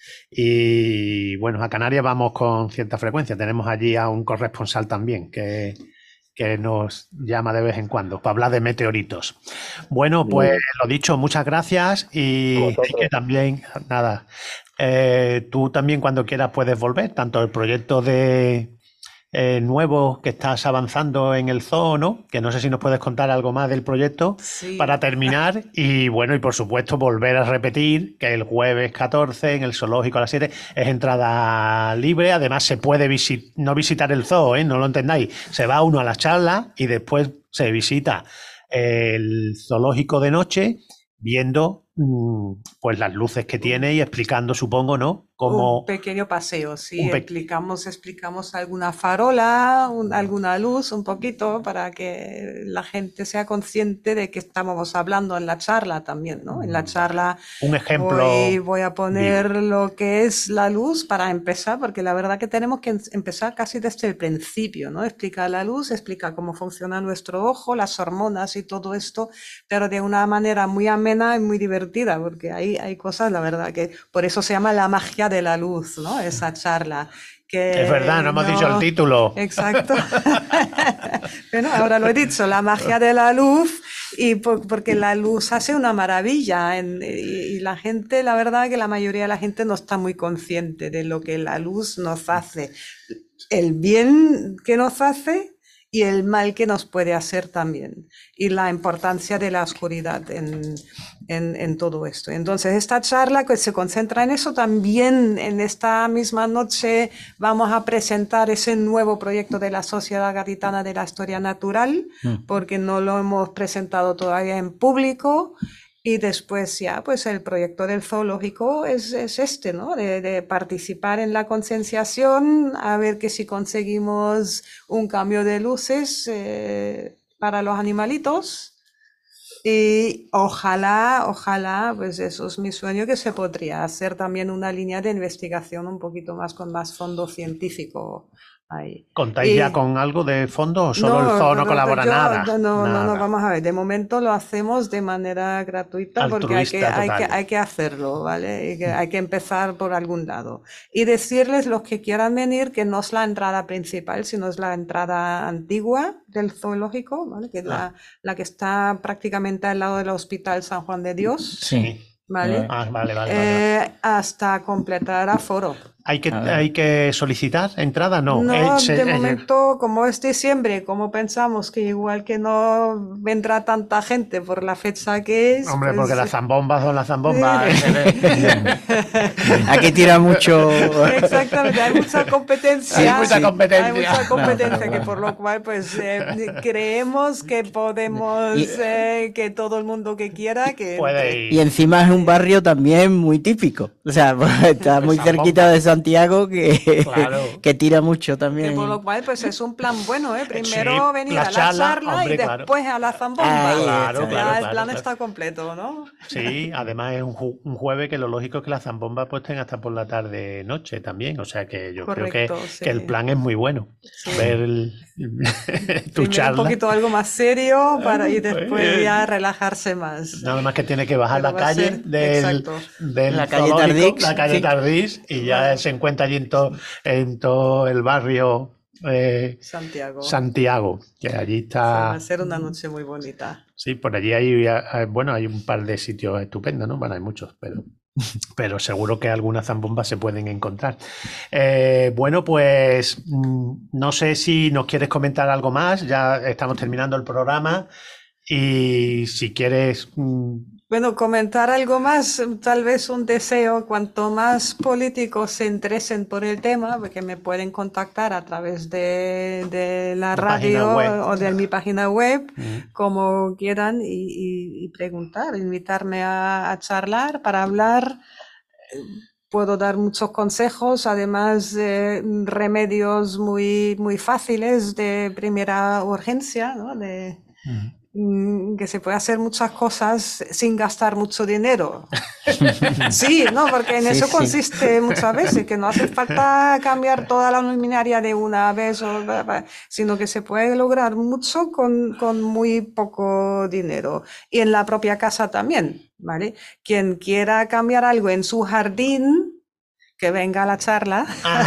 Y bueno, a Canarias vamos con cierta frecuencia. Tenemos allí a un corresponsal también que, que nos llama de vez en cuando para hablar de meteoritos. Bueno, Muy pues bien. lo dicho, muchas gracias y, A y vosotros. que también, nada, eh, tú también cuando quieras puedes volver, tanto el proyecto de eh, nuevo que estás avanzando en el zoo, ¿no? Que no sé si nos puedes contar algo más del proyecto Sí. para terminar y bueno, y por supuesto volver a repetir que el jueves catorce en el zoológico a las siete es entrada libre, además se puede visit no visitar el zoo, ¿eh? No lo entendáis, se va uno a la charla y después se visita el zoológico de noche, viendo pues las luces que tiene y explicando, supongo, ¿no? Como un pequeño paseo, sí, pe explicamos, explicamos alguna farola, un, alguna luz, un poquito, para que la gente sea consciente de que estamos hablando en la charla también, ¿no? En la charla un ejemplo voy, voy a poner vivo. lo que es la luz para empezar, porque la verdad que tenemos que empezar casi desde el principio, ¿no? Explica la luz, explica cómo funciona nuestro ojo, las hormonas y todo esto, pero de una manera muy amena y muy divertida, porque hay, hay cosas, la verdad, que por eso se llama la magia de la luz, ¿no? Esa charla. Que es verdad, no hemos no, dicho el título. Exacto. Bueno, ahora lo he dicho, la magia de la luz, y por, porque la luz hace una maravilla. En, y, y la gente, la verdad que la mayoría de la gente no está muy consciente de lo que la luz nos hace. El bien que nos hace y el mal que nos puede hacer también, y la importancia de la oscuridad en, en, en todo esto. Entonces, esta charla que se concentra en eso, también en esta misma noche vamos a presentar ese nuevo proyecto de la Sociedad Gaditana de la Historia Natural, porque no lo hemos presentado todavía en público. Y después ya, pues el proyecto del zoológico es, es este, ¿no? De, de participar en la concienciación, a ver que si conseguimos un cambio de luces eh, para los animalitos. Y ojalá, ojalá, pues eso es mi sueño, que se podría hacer también una línea de investigación un poquito más con más fondo científico ahí. ¿Contáis Y, ya con algo de fondo o solo no, el zoo no no, colabora yo, nada? No, no, nada. no, no, vamos a ver. De momento lo hacemos de manera gratuita porque hay que, hay, que, hay que hacerlo, ¿vale? Y que hay que empezar por algún lado. Y decirles, los que quieran venir, que no es la entrada principal, sino es la entrada antigua del zoológico, ¿vale? Que es la, la que está prácticamente al lado del Hospital San Juan de Dios. Sí. ¿Vale? Ah, vale, vale, eh, vale. Hasta completar aforo. ¿Hay que, ¿Hay que solicitar entrada? No. No, eh, se, de eh, momento, como es diciembre, como pensamos que igual que no vendrá tanta gente por la fecha que es... Hombre, pues, porque las zambombas son las zambombas. Aquí tira mucho... Exactamente, hay mucha competencia. Hay mucha competencia. Hay mucha competencia, que por lo cual, pues, eh, creemos que podemos, Y- eh, que todo el mundo que quiera, que... Puede ir. Y encima es un barrio también muy típico. O sea, está muy Zambomba. cerquita de Santiago que, Claro. que tira mucho Que también. por lo cual, pues es un plan bueno, ¿eh? Primero Sí, venir la a la charla, charla, hombre, y claro. después a la zambomba. Ahí Claro, está. Ya claro, el claro, plan claro. está completo, ¿no? Sí, además es un, ju- un jueves que lo lógico es que las zambombas pues estén hasta por la tarde noche también, o sea que yo Correcto, creo que, sí. que el plan es muy bueno. Sí. Ver el- tu Primero charla, un poquito algo más serio para, y Pues, después ya relajarse más. nada más que tiene que bajar Pero la va a calle ser- del, exacto. del La calle zoológico, Tardix, la calle sí. Tardís, y ya se encuentra allí en, to- en todo el barrio eh, Santiago. Santiago, que allí Sí, va está. a ser una noche muy bonita. Sí, por allí hay, hay- bueno, hay un par de sitios estupendos, ¿no? Bueno, hay muchos, pero, pero seguro que algunas zambombas se pueden encontrar. Eh, bueno, pues mm, no sé si nos quieres comentar algo más, ya estamos terminando el programa y si quieres... mm, Bueno, comentar algo más, tal vez un deseo, cuanto más políticos se interesen por el tema, porque me pueden contactar a través de, de la Tu radio página web. o de mi página web, mm, como quieran, y, y- y preguntar, invitarme a, a charlar, para hablar. Eh, Puedo dar muchos consejos, además de remedios muy, muy fáciles de primera urgencia, ¿no? De, mm. mm, que se puede hacer muchas cosas sin gastar mucho dinero. Sí, ¿no? Porque en Sí, eso sí. consiste muchas veces, que no hace falta cambiar toda la luminaria de una vez, o, sino que se puede lograr mucho con, con muy poco dinero. Y en la propia casa también, ¿vale? Quien quiera cambiar algo en su jardín, que venga a la charla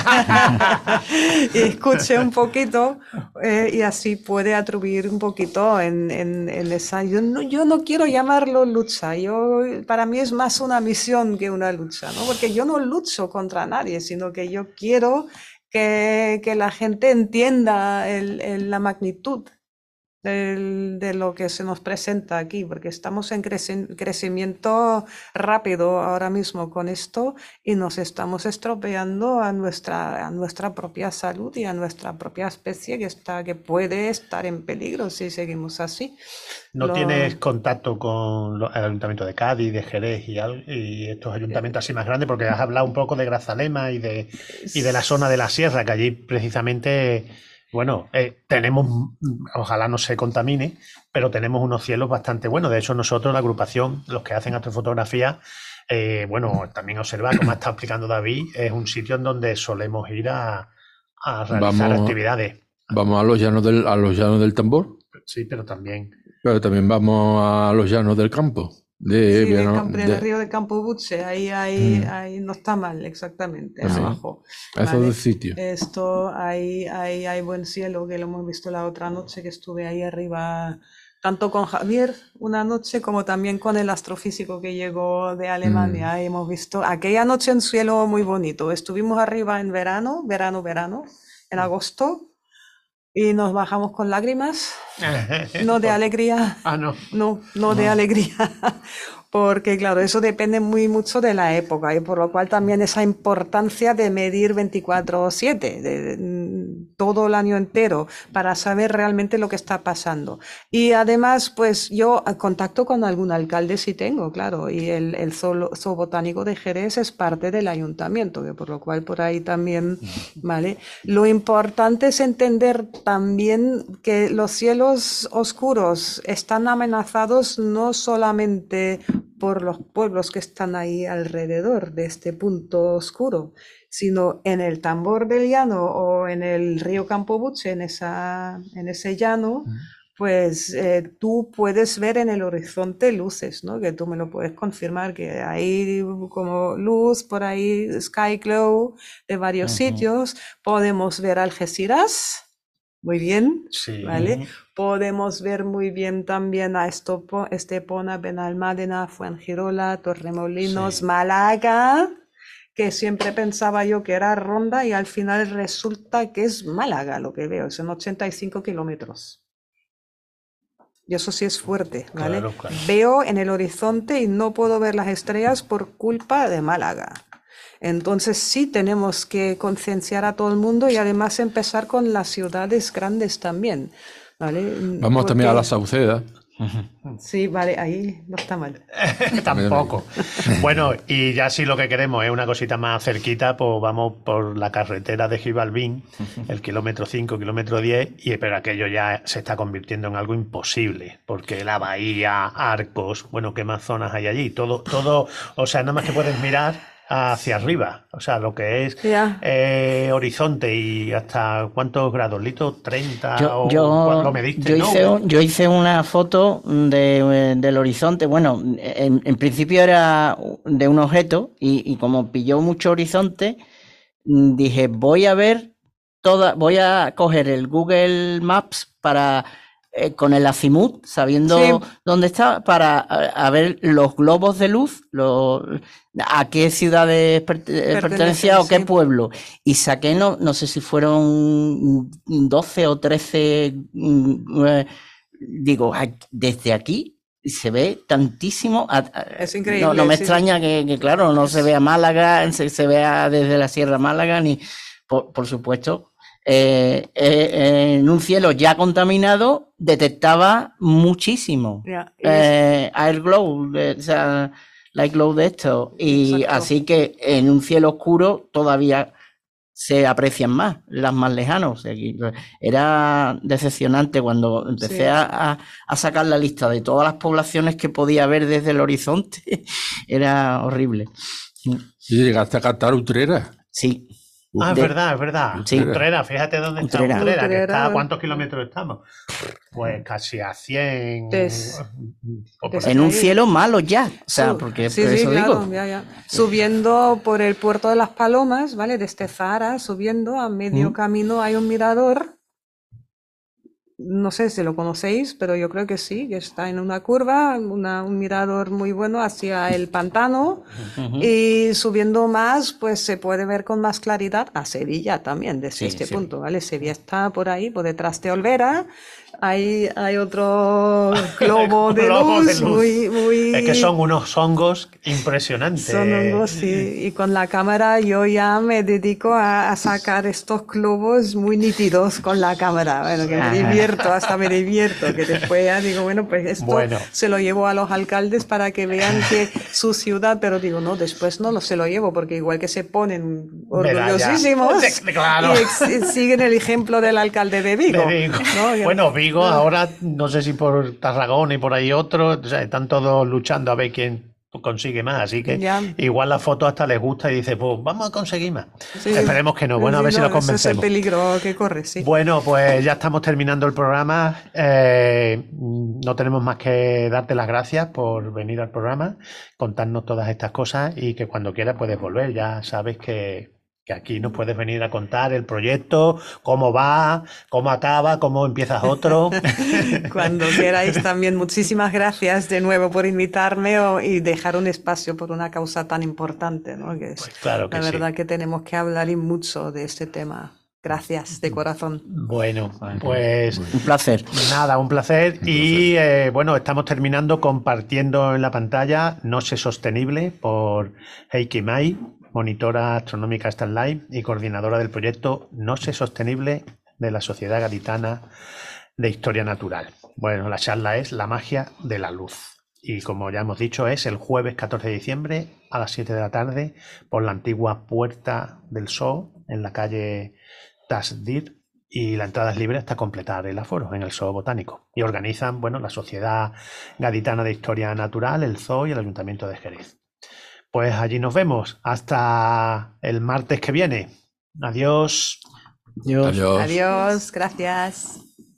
y escuche un poquito, eh, y así puede atribuir un poquito en, en, en esa... Yo no, yo no quiero llamarlo lucha, yo, para mí es más una misión que una lucha, ¿no? Porque yo no lucho contra nadie, sino que yo quiero que, que la gente entienda el, el- la magnitud del- de lo que se nos presenta aquí, porque estamos en creci- crecimiento rápido ahora mismo con esto y nos estamos estropeando a nuestra, a nuestra propia salud y a nuestra propia especie que está, que puede estar en peligro si seguimos así. ¿No Lo- tienes contacto con lo- el Ayuntamiento de Cádiz, de Jerez y, al- y estos ayuntamientos así más grandes? Porque has hablado un poco de Grazalema y de, y de la zona de la sierra, que allí precisamente, bueno, eh, tenemos, mm, ojalá no se contamine, pero tenemos unos cielos bastante buenos. De hecho, nosotros, la agrupación, los que hacen astrofotografía, eh, bueno, también observar, como ha estado explicando David, es un sitio en donde solemos ir a, a realizar Vamos- actividades. Vamos a los llanos del, a los llanos del tambor, Sí, pero también... pero también vamos a los llanos del campo. De, Sí, de Viano- Camp- del de- río de Campo Buche, ahí, ahí, Mm. ahí no está mal, exactamente, También. abajo. a esos Vale. dos sitios. Esto, ahí, ahí hay buen cielo, que lo hemos visto la otra noche que estuve ahí arriba, tanto con Javier una noche como también con el astrofísico que llegó de Alemania. Y hemos visto aquella noche un cielo muy bonito. Estuvimos arriba en verano, verano, verano, en agosto, y nos bajamos con lágrimas, no de alegría. Ah, no. No, no de alegría, porque claro, eso depende muy mucho de la época y por lo cual también esa importancia de medir veinticuatro siete, de, de, todo el año entero, para saber realmente lo que está pasando. Y además, pues yo contacto con algún alcalde sí tengo, claro, y el, el zoo, zoo botánico de Jerez es parte del ayuntamiento, que por lo cual por ahí también, ¿vale? Lo importante es entender también que los cielos oscuros están amenazados no solamente por los pueblos que están ahí alrededor de este punto oscuro, sino en el Tambor del Llano o en el río Campo Buche, en, esa, en ese llano, pues eh, tú puedes ver en el horizonte luces, ¿no? Que tú me lo puedes confirmar, que hay como luz por ahí, sky glow de varios Ujú. sitios. Podemos ver Algeciras, muy bien, Sí. ¿vale? Podemos ver muy bien también a Estopo, Estepona, Benalmádena, Fuengirola, Torremolinos, Sí. Málaga, que siempre pensaba yo que era Ronda y al final resulta que es Málaga lo que veo, son ochenta y cinco kilómetros. Y eso sí es fuerte, ¿vale? Claro, claro. Veo en el horizonte y no puedo ver las estrellas por culpa de Málaga. Entonces sí tenemos que concienciar a todo el mundo y además empezar con las ciudades grandes también, ¿vale? Vamos también a Porque- la Sauceda. Sí, vale, ahí no está mal. Tampoco. Bueno, y ya si lo que queremos es una cosita más cerquita, pues vamos por la carretera de Gibalbín, el kilómetro cinco, kilómetro diez, y pero aquello ya se está convirtiendo en algo imposible, porque la bahía, Arcos, bueno, ¿qué más zonas hay allí? Todo, todo, o sea, nada más que puedes mirar hacia arriba, o sea, lo que es Ya. eh, horizonte y hasta ¿cuántos grados, Lito? ¿treinta? Yo, o yo, lo mediste, yo ¿no? hice, un- yo hice una foto de, del horizonte. Bueno, en, en principio era de un objeto y, y como pilló mucho horizonte, mm, dije, voy a ver toda, voy a coger el Google Maps para eh, con el azimut, sabiendo Sí. dónde está, para a, a ver los globos de luz, los, a qué ciudades perte- Pertenecen, pertenecía o qué sí. pueblo. Y saqué, no, no sé si fueron doce o trece, mm, eh, digo, ay, desde aquí se ve tantísimo. a- a- Es no, increíble, no me sí, extraña que, que, claro, no se vea Málaga, se, se vea desde la Sierra Málaga, ni por, por supuesto. eh, eh, en un cielo ya contaminado detectaba muchísimo Ya, y es- eh, air glow, eh, o sea, light glow de esto. Y Exacto. así que en un cielo oscuro todavía se aprecian más, las más lejanas. O sea, que era decepcionante cuando empecé Sí. a, a- a sacar la lista de todas las poblaciones que podía ver desde el horizonte. Era horrible. Y llegaste a captar Utrera. Sí. Ah, es De- verdad, es verdad. Sí. Utrera, fíjate dónde está Utrera. Utrera, que Utrera. está, ¿a cuántos kilómetros estamos? Pues casi a cien. Des- o por des- ahí. En un ahí- cielo malo ya. O sea, Su- porque sí, por sí, eso claro, digo. ya, ya. Subiendo por el puerto de las Palomas, ¿vale? Desde Zara, subiendo a medio Mm. camino hay un mirador. No sé si lo conocéis, pero yo creo que sí, que está en una curva, una- un mirador muy bueno hacia el pantano. Ujú. Y subiendo más, pues se puede ver con más claridad a Sevilla también, desde Sí, este sí. punto, ¿vale? Sevilla está por ahí, por detrás de Olvera, Hay, hay otro globo de Globo luz, de luz. muy, muy... Es que son unos hongos impresionantes. Son hongos, sí. Y con la cámara yo ya me dedico a, a sacar estos globos muy nítidos con la cámara. Bueno, que me divierto, hasta me divierto, que después ya digo, bueno, pues esto Bueno. se lo llevo a los alcaldes para que vean que su ciudad, pero digo, no, después no lo se lo llevo, porque igual que se ponen orgullosísimos Medalla. Claro. y ex- siguen el ejemplo del alcalde de Vigo. De Vigo. ¿no? Que- Bueno, Vigo ahora, no sé si por Tarragona y por ahí otro, o sea, están todos luchando a ver quién consigue más, así que Ya. igual la foto hasta les gusta y dice, pues vamos a conseguir más. Sí. Esperemos que no, bueno, a ver Sí, si no, lo ese es el convencemos. peligro que corre, sí. Bueno, pues ya estamos terminando el programa. Eh, no tenemos más que darte las gracias por venir al programa, contarnos todas estas cosas y que cuando quieras puedes volver. Ya sabes que, que aquí nos puedes venir a contar el proyecto, cómo va, cómo acaba, cómo empiezas otro. Cuando queráis también, muchísimas gracias de nuevo por invitarme o- y dejar un espacio por una causa tan importante, ¿no? Que es Pues claro que la sí. verdad que tenemos que hablar y mucho de este tema. Gracias de corazón. Bueno, pues Un placer. nada, un placer. Y eh, bueno, estamos terminando compartiendo en la pantalla No sé sostenible por Heikki Mai, monitora astronómica Starlight y coordinadora del proyecto No sé sostenible de la Sociedad Gaditana de Historia Natural. Bueno, la charla es La magia de la luz. Y como ya hemos dicho, es el jueves catorce de diciembre a las siete de la tarde por la antigua Puerta del Sol en la calle Tasdir, y la entrada es libre hasta completar el aforo en el Zoo Botánico. Y organizan, bueno, la Sociedad Gaditana de Historia Natural, el Zoo y el Ayuntamiento de Jerez. Pues allí nos vemos. Hasta el martes que viene. Adiós. Adiós. Adiós. Adiós, gracias.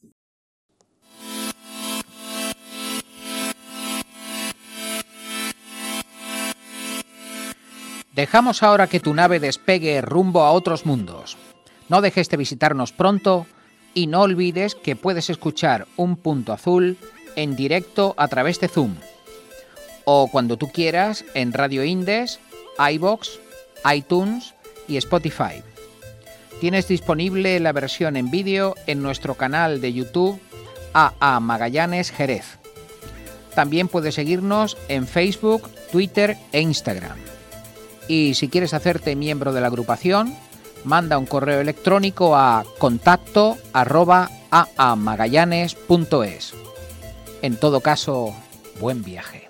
Dejamos ahora que tu nave despegue rumbo a otros mundos. No dejes de visitarnos pronto y no olvides que puedes escuchar Un Punto Azul en directo a través de Zoom o cuando tú quieras en Radio Indes, iVoox, iTunes y Spotify. Tienes disponible la versión en vídeo en nuestro canal de YouTube A A Magallanes Jerez. También puedes seguirnos en Facebook, Twitter e Instagram. Y si quieres hacerte miembro de la agrupación, manda un correo electrónico a contacto arroba aamagallanes punto es. En todo caso, buen viaje.